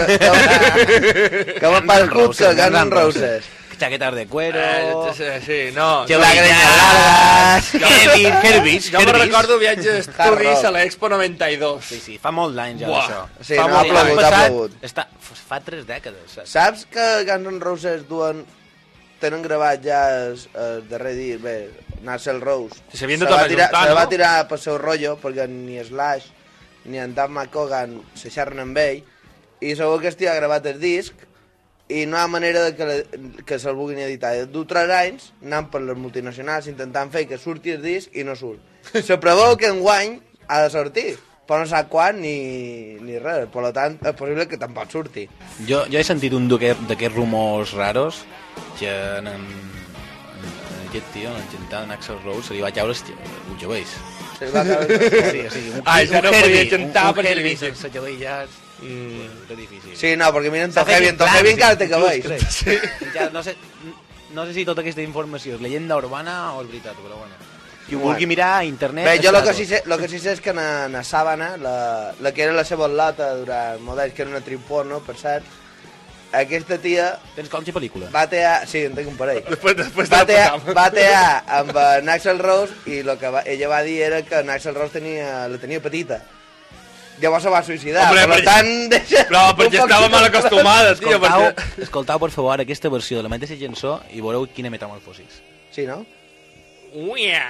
S7: Que bon per escut, que Guns N' Roses.
S8: Chaquetas de cuero...
S6: Sí, no.
S8: Que largas... Herbis.
S6: Jo me recordo viatges d'estudis a l'Expo 92.
S8: Sí, fa molt d'anys ja d'això.
S7: Sí, no, ha plogut.
S8: Fa 3 dècades.
S7: Saps que Guns N' Roses tenen gravat ja el darrer dia, bé, Nigel Rose.
S6: Se va
S7: tirar pel seu rotllo, perquè ni Slash ni en Dan McCogan se xerren amb ell, i segur que estigui gravat el disc, i no hi ha manera que se'l vulguin editar. Du 3 anys anant per les multinacionals intentant fer que surti el disc i no surt. Se preveu que enguany ha de sortir. però no sap quan ni res. Per tant, és possible que tampoc surti.
S8: Jo he sentit un d'aquests rumors raros que en aquest tio, en Gental, en Axl Rose, se li va caure un xaveix.
S7: Se li va caure...
S8: Sí,
S6: ja no podia cantar
S8: perquè
S6: perquè
S8: li sense cabells. Era difícil.
S7: Sí, no, perquè miren Tohevi encara té cabells.
S8: Sí. Ja, no sé si tota aquesta informació és llegenda urbana o és veritat, però bueno. Qui ho vulgui mirar a internet...
S7: Bé, jo el que sí sé és que na Sàbana, la que era la seva lota durant models, que era una actriu porno, per cert, aquesta tia...
S8: Tens com la pel·lícula?
S7: Va tear... Sí, en tinc un parell.
S6: Després
S7: va tear amb en Axl Rose i el que ella va dir era que en Axl Rose la tenia petita. Llavors se va suïcidar.
S6: Hombre,
S7: per tant, deixa...
S6: Però perquè estava mal acostumada, tio.
S8: Escoltau, per favor, aquesta versió de la mateixa cançó i veureu quina metamorfosis.
S7: Sí, no?
S6: Uia!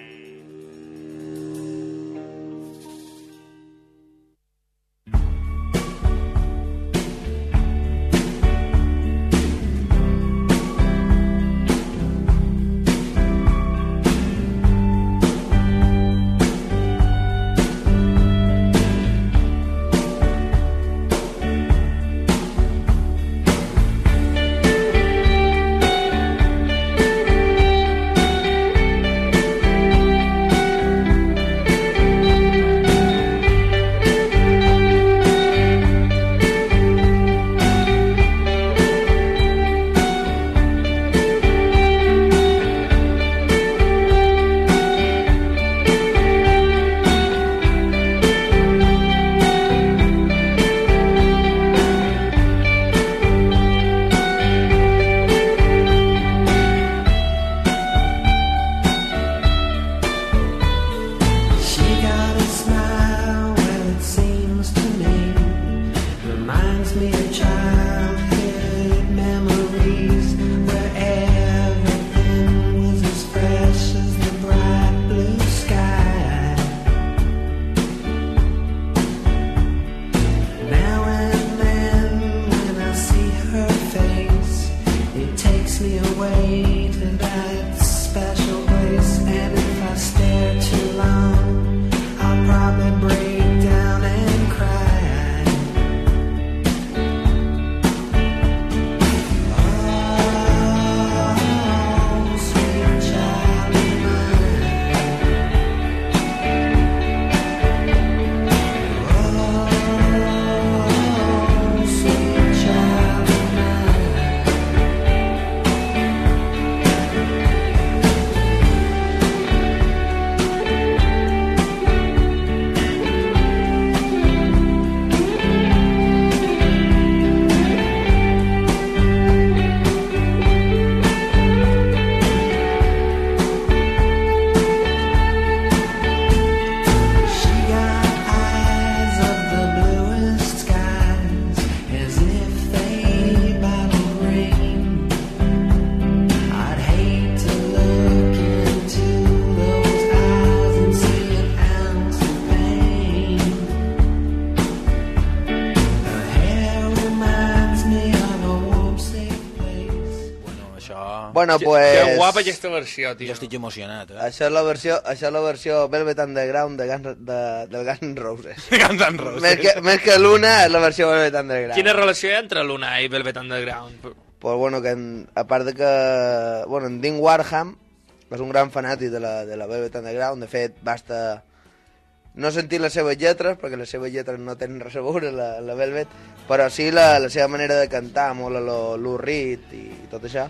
S7: Bueno, pues...
S6: Que guapa aquesta versió, tio.
S8: Jo estic emocionat,
S7: Això és la versió Velvet Underground del Guns N' Roses.
S8: Guns N' Roses.
S7: Més que Luna és la versió Velvet Underground.
S6: Quina relació hi ha entre Luna i Velvet Underground?
S7: Pues bueno, que a part de que... Bueno, en Dean Warham és un gran fanàtic de la Velvet Underground. De fet, basta no sentir les seves lletres, perquè les seves lletres no tenen res a veure la Velvet, però sí la seva manera de cantar, molt a Lou Reed i tot això.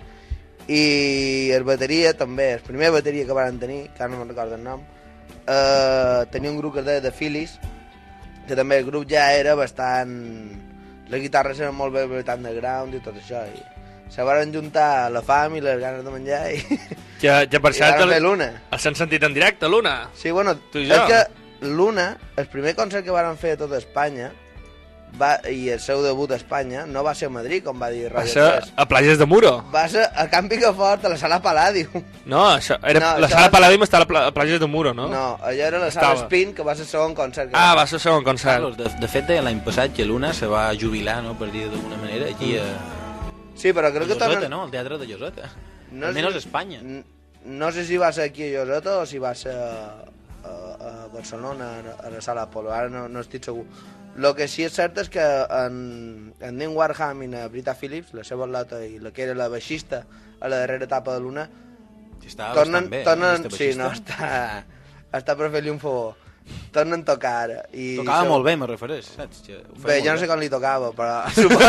S7: I el bateria també, el primer bateria que van tenir, que ara no me'n recordo el nom, tenia un grup que es deia The Phillies, que també el grup ja era bastant... Les guitarres eren molt Velvet Underground i tot això, i se van juntar la fam i les ganes de menjar i...
S6: Ja per cert,
S7: els
S6: han sentit en directe, Luna.
S7: Sí, bueno,
S6: tu i jo.
S7: És que Luna, el primer concert que van fer a tota Espanya, i el seu debut a Espanya no va ser a Madrid, com va dir Radio 3.
S6: Va ser a Plages de Muro.
S7: Va ser a Camp Picafort, a la Sala Palladium.
S6: No, això era la Sala Palladium està a Plages de Muro, no?
S7: No, allò era la Sala Spin, que va ser el segon concert.
S6: Va ser el segon concert.
S8: De fet, l'any passat que Luna se va jubilar, no?, per dir d'alguna manera, aquí a...
S7: Sí, però crec que
S8: Lloseta, no?, al Teatre de Lloseta. Almenys Espanya.
S7: No sé si va ser aquí a Lloseta o si va ser a Barcelona, a la Sala Apolo, ara no estic segur. El que sí és cert és que en Dean Warham i la Brita Phillips, la seva atleta i la que era la baixista a la darrera etapa de l'una, tornen, sí, no, està per fer-li un favor. Tornen a tocar ara.
S8: Tocava molt bé, me refereix, saps?
S7: Bé, jo no sé com li tocava, però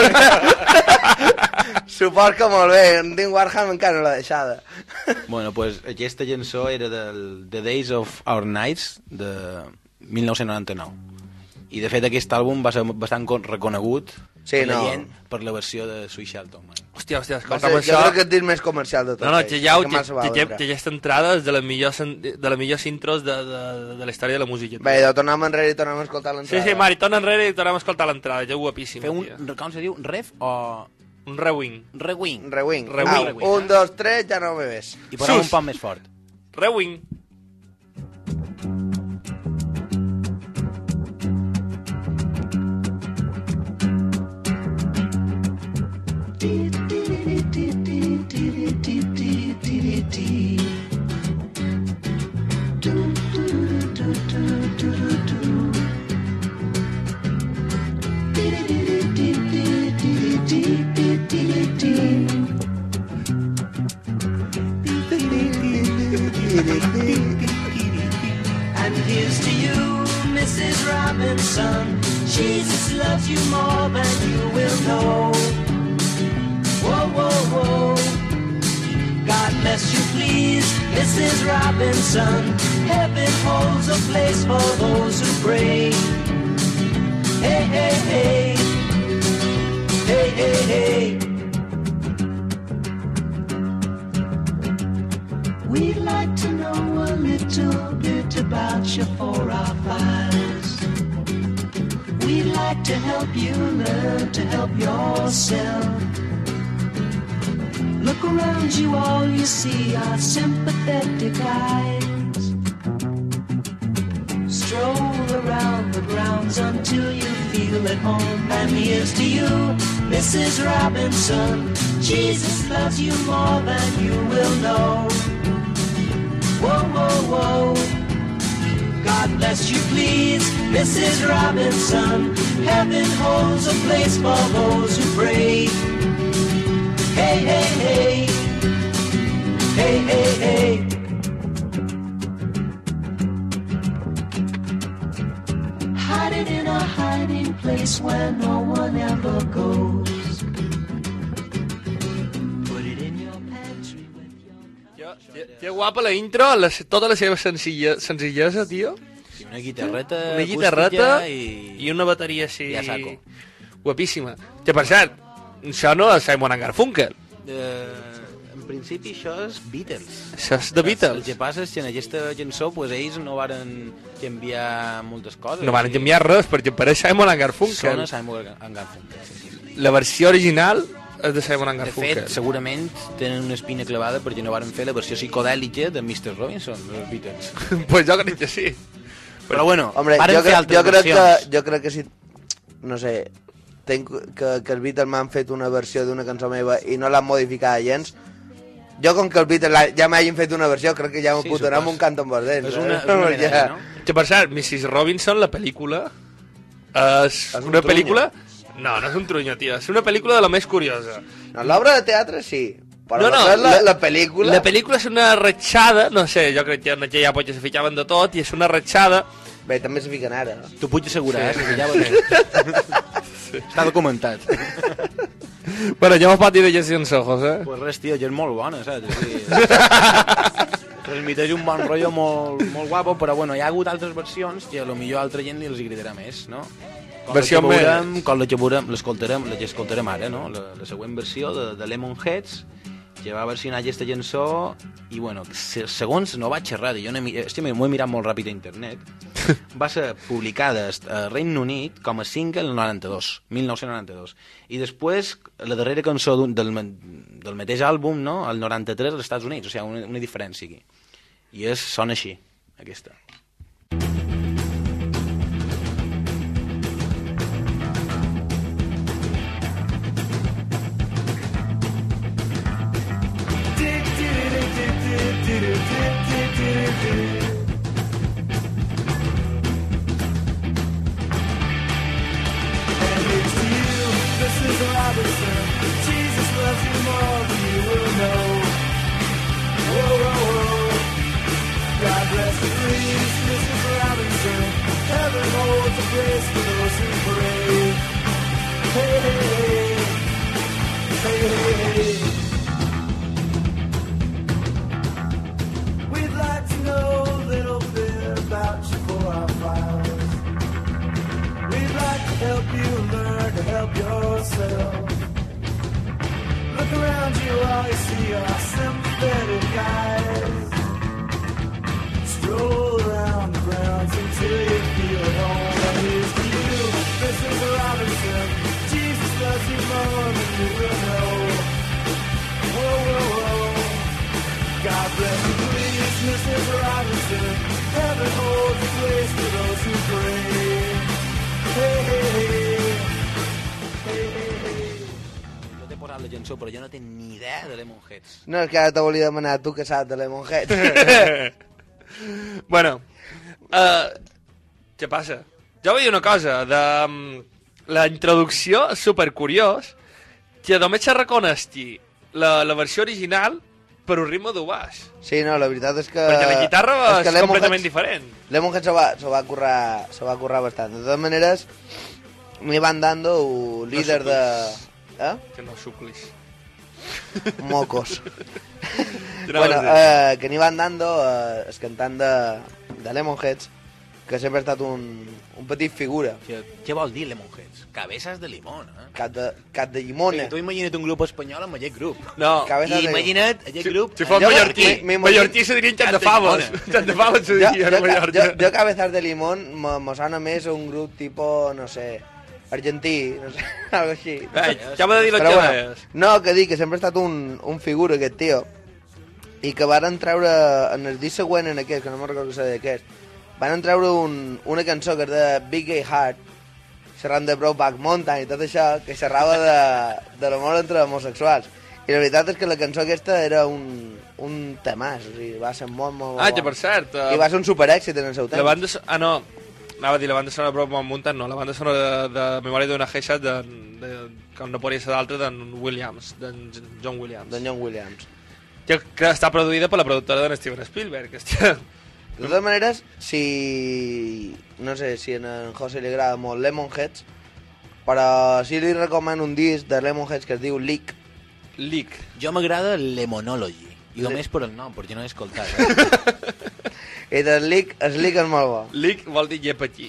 S7: supos que molt bé. En Dean Warham encara no l'ha deixada.
S8: Bueno, pues aquesta cançó era del The Days of Our Nights de 1999. I de fet aquest àlbum va ser bastant reconegut per la gent per la versió de Sweet Shelton.
S6: Hòstia, escolta'm això...
S7: Jo crec que és el més comercial de tot.
S6: No, aquesta entrada és de les millors intros de la història de la música.
S7: Bé, tornem enrere i tornem a escoltar l'entrada.
S6: Sí, Mari, tornem enrere i tornem a escoltar l'entrada, ja guapíssim.
S8: Com se diu? Ref o...
S6: Un rewing.
S7: Rewing. 1, 2, 3, ja no me ves.
S8: I posem un poc més fort.
S6: Rewing.
S12: And here's to you, Mrs. Robinson. Jesus loves you more than you will know. Whoa, whoa, whoa. God bless you, please, Mrs. Robinson. Heaven holds a place for those who pray. Hey, hey, hey. Hey, hey, hey. We'd like to know a little bit about you for our files. We'd like to help you learn to help yourself. Look around you, all you see are sympathetic eyes. Stroll around the grounds until you feel at home. And here's to you, Mrs. Robinson. Jesus loves you more than you will know. Whoa, whoa, whoa. God bless you, please, Mrs. Robinson. Heaven holds a place for those who pray. Hey, hey, hey. Hey, hey, hey. Hiding in a hiding place where no one ever goes.
S6: Que guapa la intro, tota la seva senzillesa, tio.
S8: Sí, una guitarreta
S6: i una bateria així...
S8: I a saco.
S6: Guapíssima. Que, per cert, això no és Simon & Garfunkel.
S8: En principi això és Beatles.
S6: Això és de Beatles.
S8: El que passa és que en aquesta cançó pues, ells no varen canviar moltes coses.
S6: No varen canviar res, perquè per Simon & Garfunkel.
S8: Sona Simon & Garfunkel, sí.
S6: La versió original és de Simon & Garfunkel.
S8: De fet, segurament tenen una espina clavada perquè no varen fer la versió psicodèlica de Mr. Robinson, els Beatles.
S6: Pues jo crec que sí.
S8: Però bueno,
S7: hombre,
S8: varen fer altres versions.
S7: Jo crec que sí, no sé, que els Beatles m'han fet una versió d'una cançó meva i no l'han modificada gens. Jo, com que els Beatles ja m'hagin fet una versió, crec que ja m'ho puc donar amb un canto amb els dents.
S8: És una medalla, no?
S6: Que per cert, Mrs. Robinson, la pel·lícula, és una pel·lícula... No, no és un trunyo, tio. És una pel·lícula de la més curiosa.
S7: No, l'obra de teatre sí, però la pel·lícula...
S6: La pel·lícula és una ratxada, no sé, jo crec que en aquella època se ficaven de tot, i és una ratxada...
S7: Bé, també se fiquen ara.
S8: T'ho puc assegurar, se ficaven... Sí. Està documentat.
S6: Bueno, ja m'ho pot dir de Jessica Ojos, eh?
S8: Pues res, tio, ja és molt bona, saps? Sí. Transmiteix un bon rotllo molt guapo, però bueno, hi ha hagut altres versions que a lo millor a altra gent els agradarà més, no? Com la que veurem, l'escoltarem ara, no? La següent versió de Lemonheads, que va versionar aquesta cançó, i bueno, segons no vaig xerrar, jo m'ho he mirat molt ràpid a internet, va ser publicada a Regne Unit com a single el 1992, i després la darrera cançó del mateix àlbum, no? El 93 als Estats Units, o sigui, una diferència aquí. I sona així, aquesta.
S14: disgrace for those who pray. Hey, hey, hey, hey, hey. We'd like to know a little bit about you for our files. We'd like to help you learn to help yourself. Look around you, all you see are sympathetic guys. Stroll around the grounds until you feel at home. And here's to you, Mrs. Robinson. Jesus loves you more than you will know. Whoa, whoa, whoa. God bless you, please, Mrs. Robinson. Heaven holds a place for those who pray. Hey, hey, hey. Hey, hey, hey.
S8: Jo t'he posat la cançó, però jo no tinc ni idea de Lemonheads.
S7: No, és que ara te volia demanar tu que saps de Lemonheads.
S6: Bueno, què passa? Jo vull dir una cosa, de la introducció és supercuriós, que només se reconeixi la versió original per un ritme de baix.
S7: Sí, no, la veritat és que...
S6: Perquè la guitarra és completament diferent.
S7: Lemonhead se va currar bastant. De totes maneres, me van dando líder de... Eh?
S6: Que no suclis.
S7: Mocos. Bueno, que n'hi van dando el cantant de Lemonheads, que sempre ha estat un petit figura.
S8: Què vol dir Lemonheads? Cabezas de limón, eh?
S7: Cap de llimona.
S8: Tu imagina't un grup espanyol amb aquest grup.
S6: No.
S8: I imagina't aquest grup...
S6: Si fos mallorquí, mallorquí se dirien xat de faves. Xat de faves se dirien a Mallorca.
S7: Jo Cabezas de limón me sona més a un grup tipo, no sé, argentí, no sé, algo així.
S6: Ja m'ha de dir el que és.
S7: No, que dic que sempre ha estat un figura, aquest tio, i que varen treure, en el disc següent en aquest, que no me'n recordo que sé d'aquest, van treure una cançó que és de Big Gay Heart, xerrant de Brokeback Mountain i tot això, que xerrava de l'amor entre homosexuals. I la veritat és que la cançó aquesta era un temàs, o sigui, va ser molt, molt...
S6: Que per cert...
S7: I va ser un superèxit en el seu temps.
S6: La banda... no, anava a dir la banda sonora de Brokeback Mountain, no, la banda sonora de Memòria d'una Geisha, que no podria ser d'altre, d'en Williams, d'en John Williams.
S7: D'en John Williams.
S6: Que està produïda per la productora d'en Steven Spielberg, hòstia.
S7: De totes maneres, si... no sé si a José li agrada molt Lemonheads, però sí li recomano un disc de Lemonheads que es diu Leak.
S6: Leak.
S8: Jo m'agrada Lemonology, i només per el nom, perquè no he escoltat.
S7: I del Leak, el Leak és molt bo.
S6: Leak vol dir llepatí.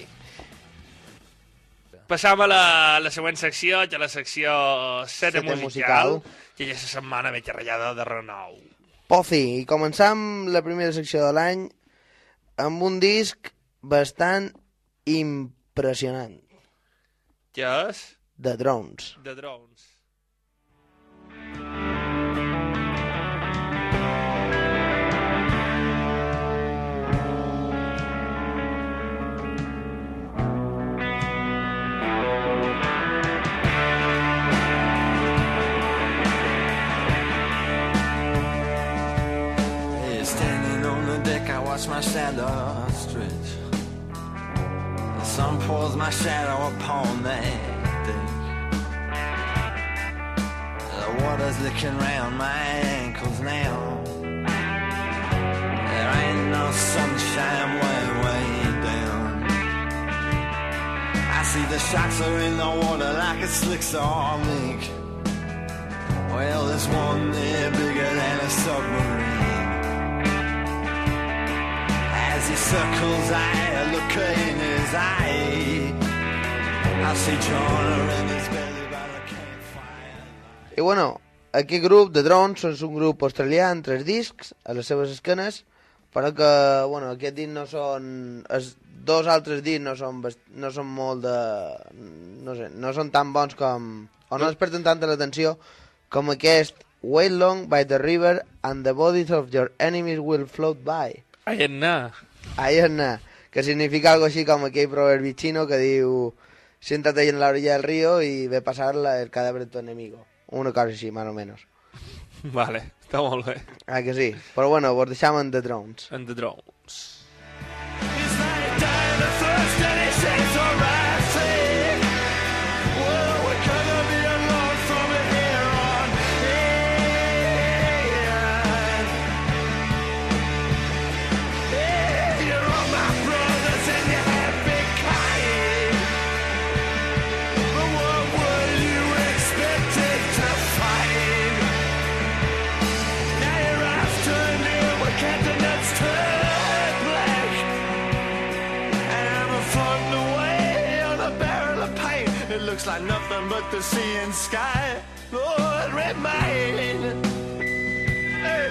S6: Passam a la següent secció, que és la secció 7 musical, que aquesta setmana veig ratllada de renou.
S7: Pozi, i començam la primera secció de l'any amb un disc bastant impressionant.
S6: Què és?
S7: The Drones.
S6: The Drones.
S12: Watch my shadow stretch. The sun pours my shadow upon that deck. The water's licking round my ankles now. There ain't no sunshine way down. I see the sharks are in the water like a slick saw link. Well, there's one there bigger than a submarine. As he circles, I look in his eye. I see John in his belly by the campfire.
S7: I bueno, aquest grup de Drones és un grup australià amb 3 discs a les seves esquenes, però que, bueno, aquest disc no són... Els 2 altres discs no són molt de... no sé, no són tan bons com... o no desperten tanta l'atenció com aquest Wait Long by the River and the Bodies of Your Enemies Will Float By. Ayana, que significa algo així com aquell proverbi chino que diu siéntate en la orilla del río y ve pasar el cadáver de tu enemigo. Una cosa així, más o menos.
S6: Vale, està molt bé.
S7: Ah, que sí. Però bueno, vos deixam en The Drones.
S6: En The Drones.
S14: what the sea and sky, Lord, remain. Hey.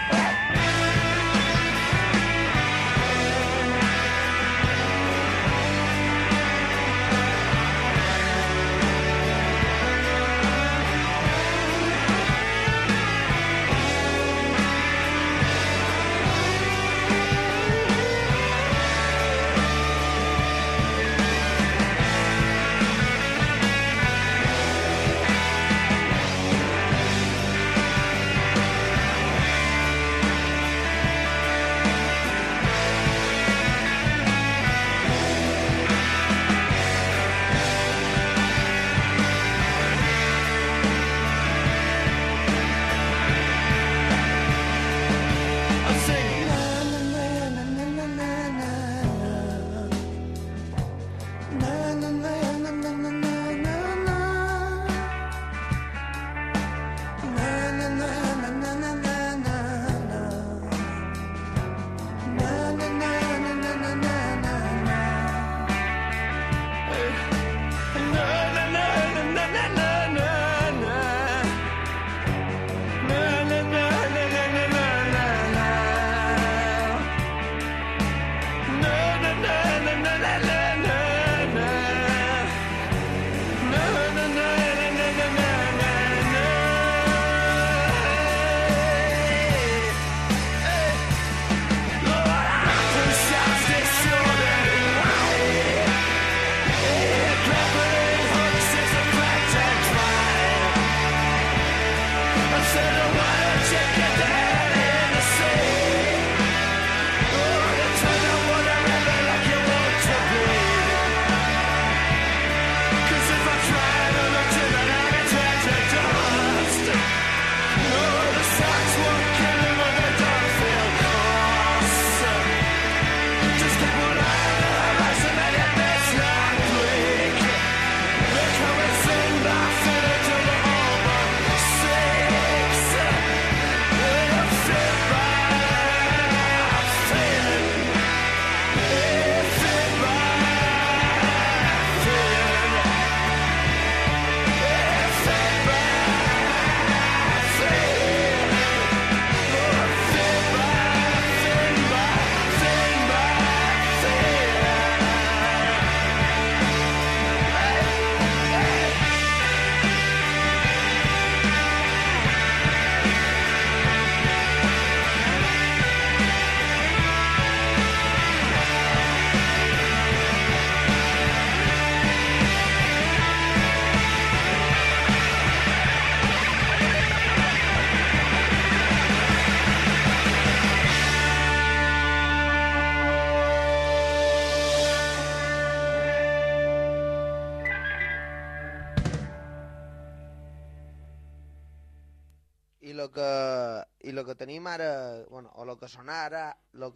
S7: I lo que tenim ara, bueno, o lo que sonarà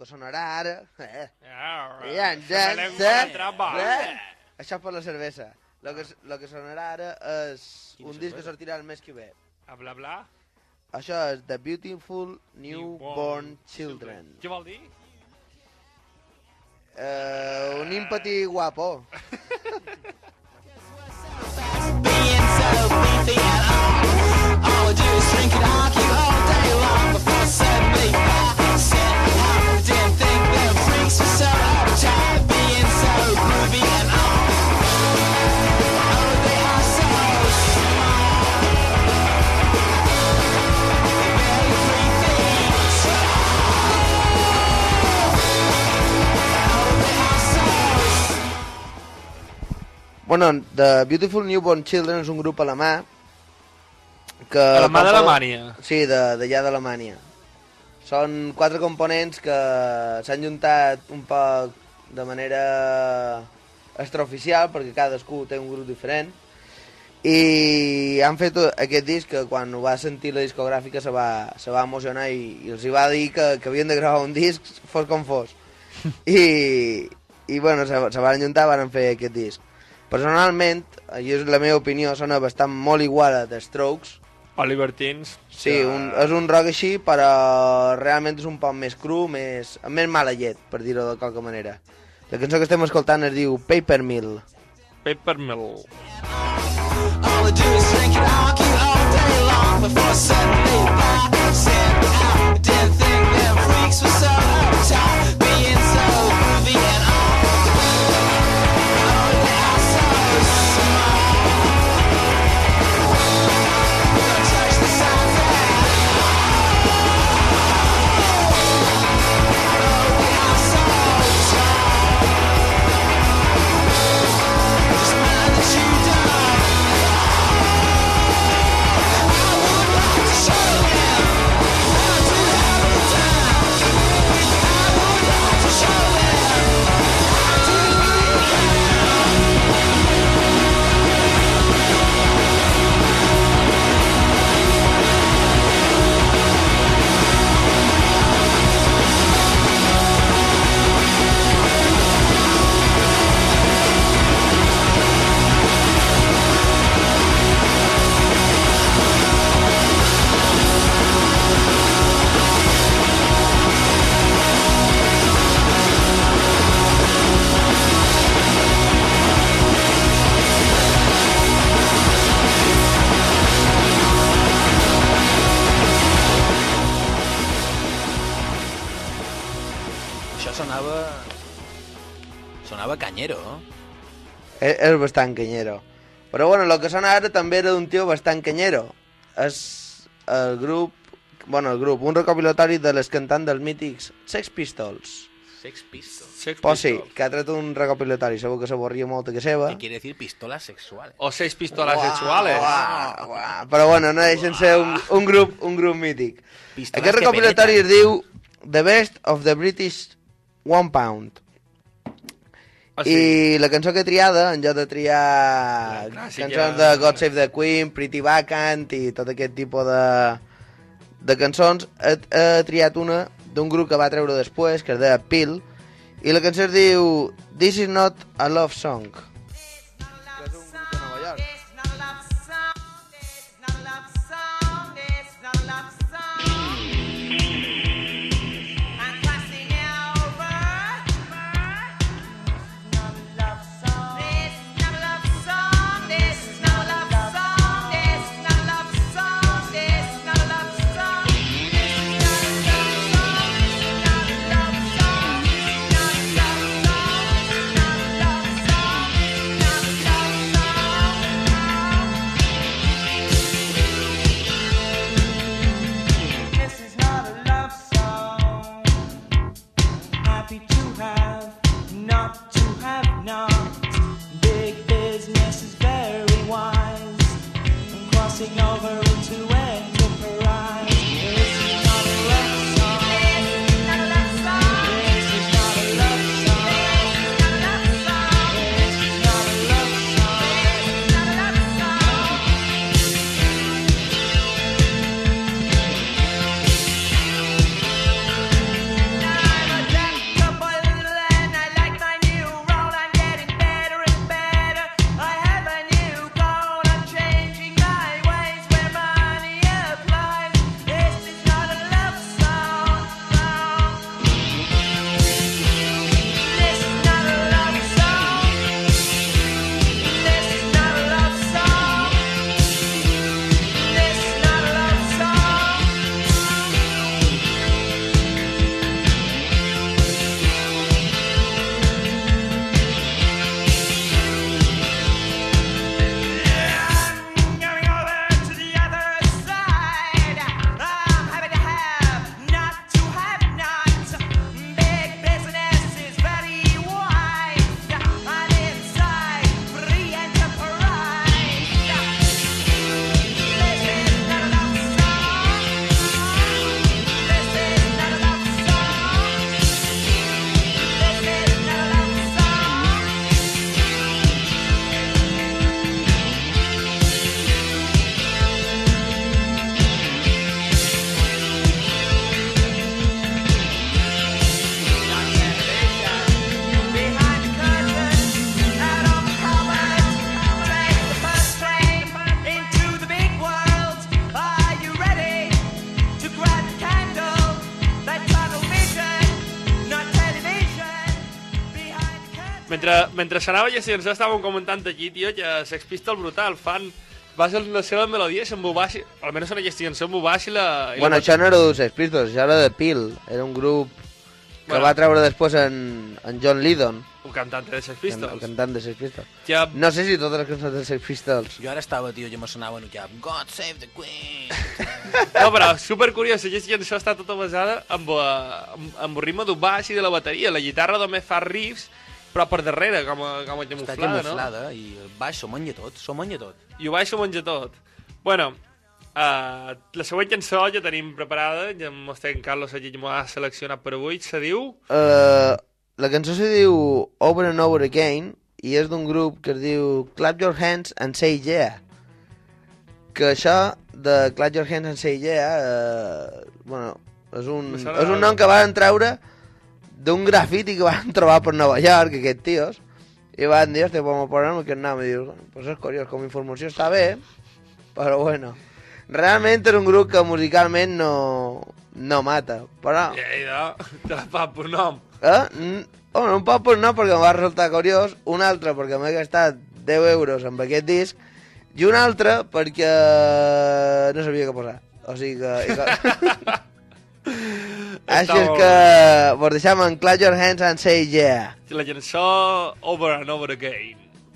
S7: ara, això és per la cervesa. Lo que sonarà ara és un disc que sortirà el mes que ve.
S6: Bla bla.
S7: Això és The Beautiful Newborn Children.
S6: Què vol dir?
S7: Un ímpeti guapo.
S14: All I do is drink and argue all day long before suddenly I said I didn't think that freaks were so uptight, being so groovy and all. Oh, they are so small. They barely free things. Oh, they are so.
S7: Bueno, The Beautiful Newborn Children és un grup alemà que...
S6: Alemà d'Alemanya.
S7: Sí, d'allà d'Alemanya. Són 4 components que s'han juntat un poc de manera extraoficial, perquè cadascú té un grup diferent, i han fet aquest disc que quan ho va sentir la discogràfica se va emocionar i els hi va dir que havien de gravar un disc fos com fos. I bueno, se van juntar, van fer aquest disc. Personalment, i és la meva opinió, sona bastant molt igual a The Strokes.
S6: Oliver Teens.
S7: Sí, és un rock així, però realment és un poc més cru, amb més mala llet, per dir-ho de qualque manera. La cançó que estem escoltant es diu Paper Mill.
S6: Paper Mill.
S14: All I
S12: to do is drink and argue all day long before suddenly pops out. I didn't think them freaks were so uptight, being so groovy and all. Oh, they are so smart. Don't touch the sunset.
S8: Sonava canyero.
S7: És bastant canyero. Però bueno, el que sona ara també era d'un tio bastant canyero. És el grup, un recopilatori de les cantants dels mítics Sex Pistols.
S8: Sex Pistols.
S7: Pues sí, que ha tret un recopilatori, segur que s'avorria molt que seva.
S8: ¿Qué quiere decir pistolas sexuales?
S6: O 6 pistolas sexuales.
S7: Però bueno, no deixen ser un grup mític.
S8: Pistoles
S7: Aquest recopilatori es diu The Best of the British One Pound.
S6: Ah, sí?
S7: I la cançó que he triada, en lloc de triar cançons de God Save the Queen, Pretty Vacant i tot aquest tipus de cançons, he triat una d'un grup que va treure després, que es deia Peel, i la cançó es diu This is not a love song.
S6: Mentre s'anava llegint, estàvem comentant aquí, tio, que Sex Pistols brutal, fan vas a la seva melodia, s'embobaixi, almenys en aquesta cançó, embobaixi la...
S7: Bueno, això no era dels Sex Pistols, això era de Peel. Era un grup que va treure després en John Lydon.
S6: Un cantant de Sex Pistols.
S7: El cantant de Sex Pistols.
S6: Ja...
S7: No sé si totes les cançons de Sex Pistols...
S8: Jo ara estava, tio, jo me sonava en cap God Save the Queen.
S6: No, però supercuriós, aquesta cançó està tota basada amb el ritme d'un baix i de la bateria. La guitarra només fa riffs, però per darrere, com a camuflada, no?
S8: Està camuflada, i el baix s'ho menja tot, I el baix s'ho menja tot. Bueno, la següent cançó ja tenim preparada, ja en Carlos m'ho ha seleccionat per avui, se diu...
S7: La cançó se diu Over and Over Again i és d'un grup que es diu Clap Your Hands and Say Yeah. Que això de Clap Your Hands and Say Yeah, bueno, és un nom que van treure d'un grafiti que van trobar per Nova York, aquests tios, i van dir, hòstia, vamos a poner aquest nom, i dius, pues és curiós, com a informació està bé, però bueno, realment és un grup que musicalment no mata, però...
S6: Te la fa per nom.
S7: Un poc per no, perquè em va resultar curiós, un altre perquè m'he gastat 10 euros amb aquest disc, i un altre perquè no sabia què posar. O sigui que... Així és que vos deixem en Clap Your Hands and Say Yeah.
S6: La cançó Over and Over Again.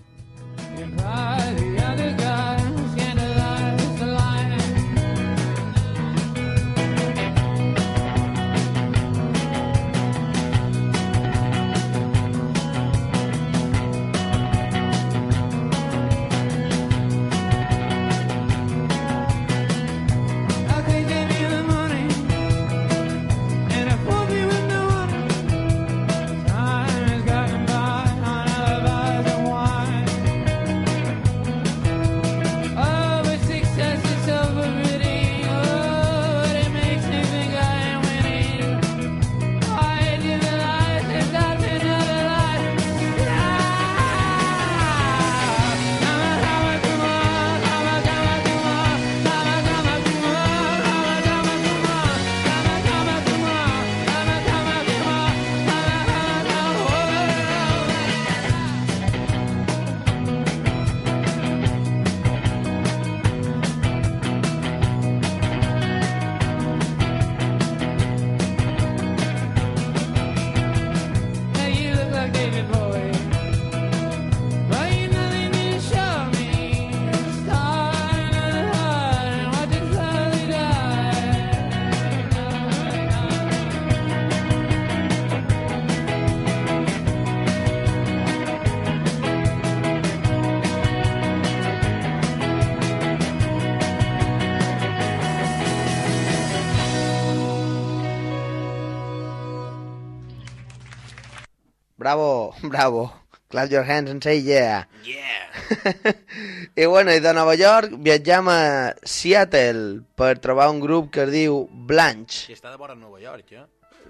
S7: Bravo, bravo. Clap your hands and say yeah. Yeah. I bueno, i de Nova York viatjam a Seattle per trobar un grup que es diu Blanche.
S8: I està de vora a Nova York, ja?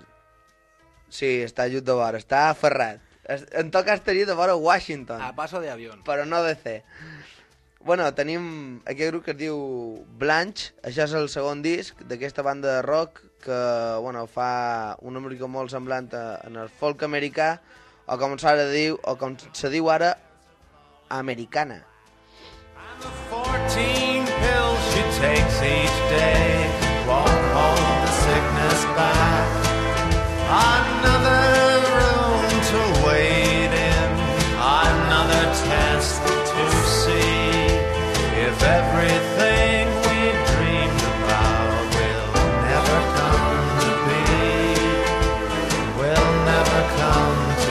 S7: Sí, està just de vora, està aferrat. En toca estaria de vora a Washington.
S8: A paso de avión.
S7: Però no de C. Bueno, tenim aquest grup que es diu Blanche. Això és el segon disc d'aquesta banda de rock que, bueno, fa una música molt semblant en el folk americà, o com se diu ara, americana.
S14: And the 14 pills she takes each day won't hold the sickness back. Another room to wait in, another test to see if everything we dreamed about will never come to be, will never come to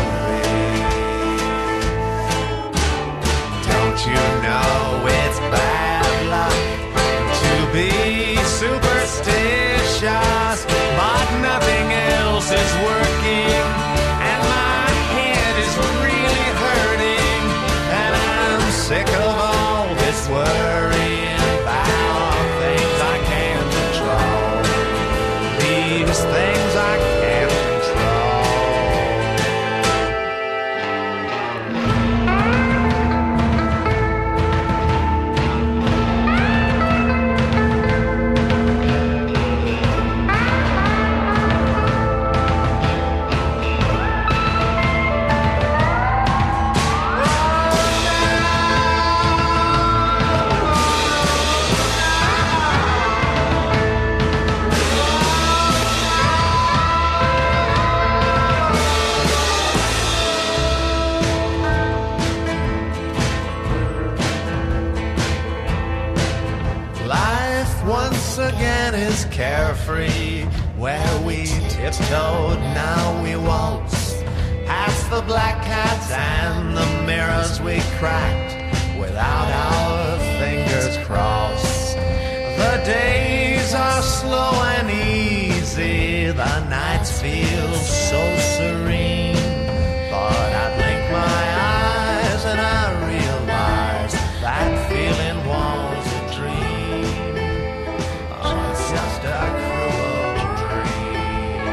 S14: Don't you know it's bad luck to be superstitious, but nothing else is working, and my head is really hurting, and I'm sick of all this worrying about things I can't control, these things I can't control.
S12: again is carefree. Where we tiptoed, now we waltz. Past the black cats and the mirrors we cracked without our fingers crossed. The days are slow and easy, the nights feel so serene. Thought I'd blink my eyes and I realized that feeling was a dream. Oh, it's just a cruel dream.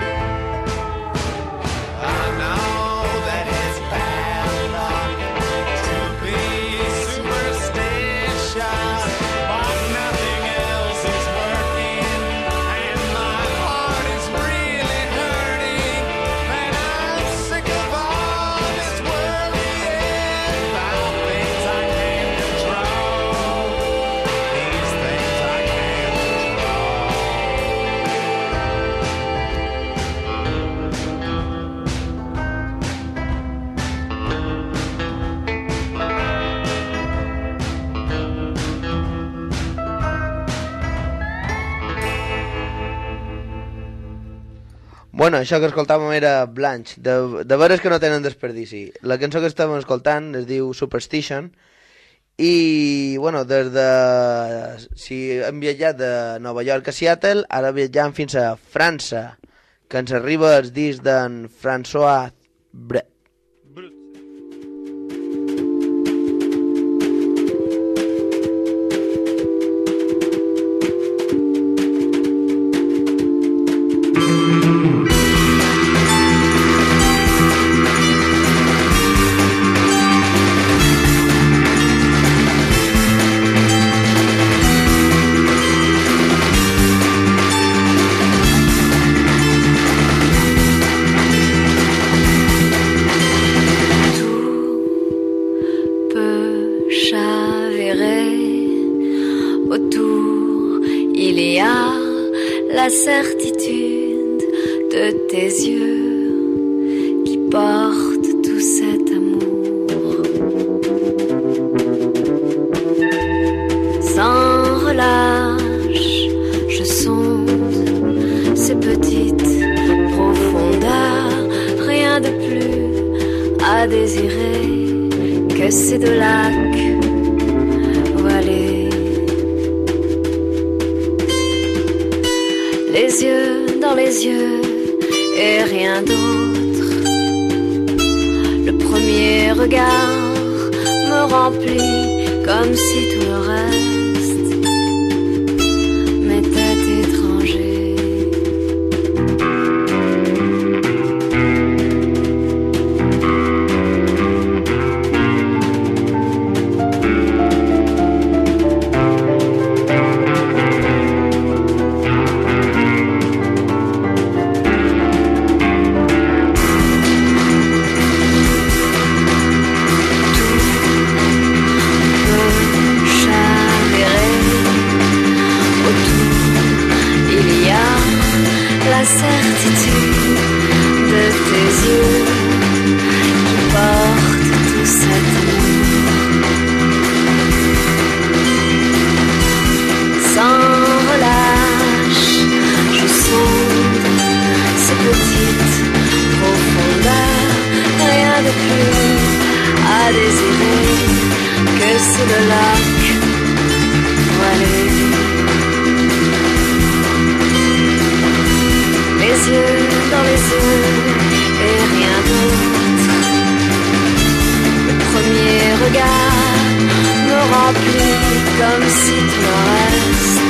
S12: I know that it's bad luck to be superstitious, but nothing else is working, and my heart is really hurting, and I'm sick of all this worrying about things I can't control. These things I can't
S7: Bueno, això que escoltàvem era Blanche, de veres que no tenen desperdici. La cançó que estàvem escoltant es diu Superstition i, bueno, des de... Si hem viatjat de Nova York a Seattle, ara viatjam fins a França, que ens arriba el disc d'en François Brett.
S18: peut chavirer. Autour, il y a la certitude de tes yeux qui portent tout cet amour. Sans relâche, je sonde ces petites profondeurs, rien de plus à désirer que ces deux lacs voilés. Les yeux dans les yeux et rien d'autre. Le premier regard me remplit comme si tout le reste m'était étranger. La certitude de tes yeux qui portent tout cet amour. Sans relâche, je sonde ces petites profondeurs, rien de plus à désirer que c'est le lac voilé. Les yeux dans les yeux et rien d'autre. Le premier regard me remplit comme si tout le reste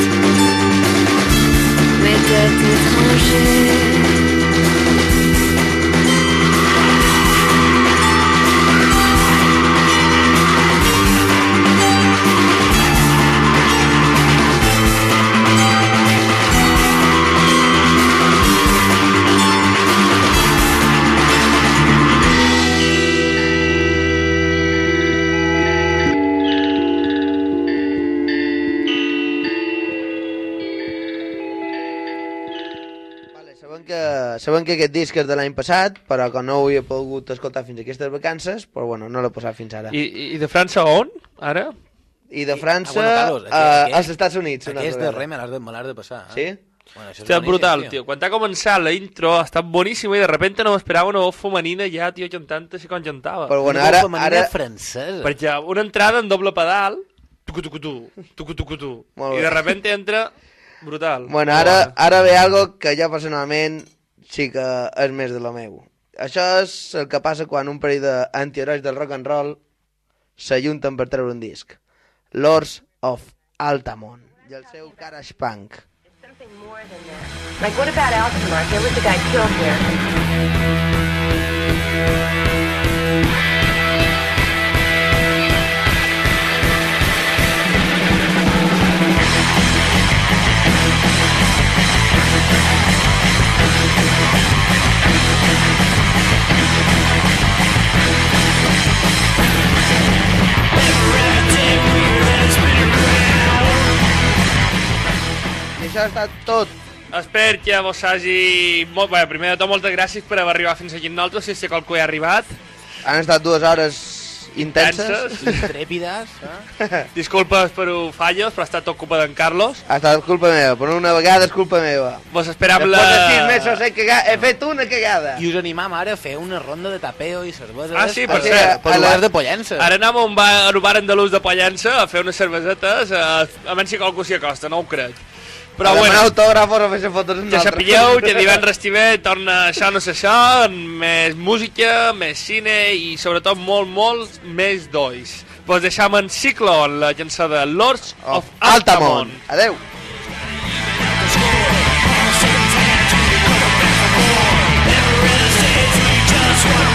S18: m'était étranger.
S7: Sabem que aquest disc és de l'any passat, però que no ho he pogut escoltar fins a aquestes vacances, però bueno, no l'he posat fins ara.
S6: I de França on, ara?
S7: I de França
S8: Carlos,
S7: als Estats Units.
S8: Aquest darrer me l'has de passar.
S7: Sí?
S8: Bueno,
S6: Hòstia, brutal, tio. Quan t'ha començat la intro ha estat boníssima i de repente no m'esperava una veu femenina ja, tio, cantant així com cantava.
S7: Però bueno,
S8: una veu femenina francesa.
S6: Perquè una entrada en doble pedal, tucu-tucu-tu, i de repente entra brutal.
S7: Bueno, ara ve algo que jo personalment sí que és més de lo meu. Això és el que passa quan un parell d'antiherois del rock and roll s'ajunten per treure un disc. Lords of Altamont i el seu garage punk.
S19: Like, what about Altamont? There was a guy killed here.
S7: I això ha estat tot.
S6: Espero que vos hagi... Bé, primer de tot, moltes gràcies per haver arribat fins aquí amb nosaltres, si qualcú hi ha arribat.
S7: Han estat 2 hores intenses.
S8: Intrèpides.
S6: Disculpes per fallos, però ha estat tot culpa d'en Carlos.
S7: Ha estat culpa meva, per una vegada és culpa meva.
S6: Vos esperam
S7: Després de 6 mesos he fet una cagada.
S8: I us animam ara a fer una ronda de tapeo i cerveses.
S6: Ah, sí, per cert.
S8: Per lugar de Pollença.
S6: Ara anem a un bar andalús de Pollença a fer unes cervesetes, a veure si qualcú s'hi acosta, no ho crec. Però
S7: a
S6: bueno,
S7: demanar autògrafos o fer fotos amb
S6: que sapigueu que divendres que ve torna Això no sé això, més música, més cine i sobretot molt més dois. Vos deixam en Cyclone, la cançó de Lords of Altamont.
S7: Adeu.
S14: Just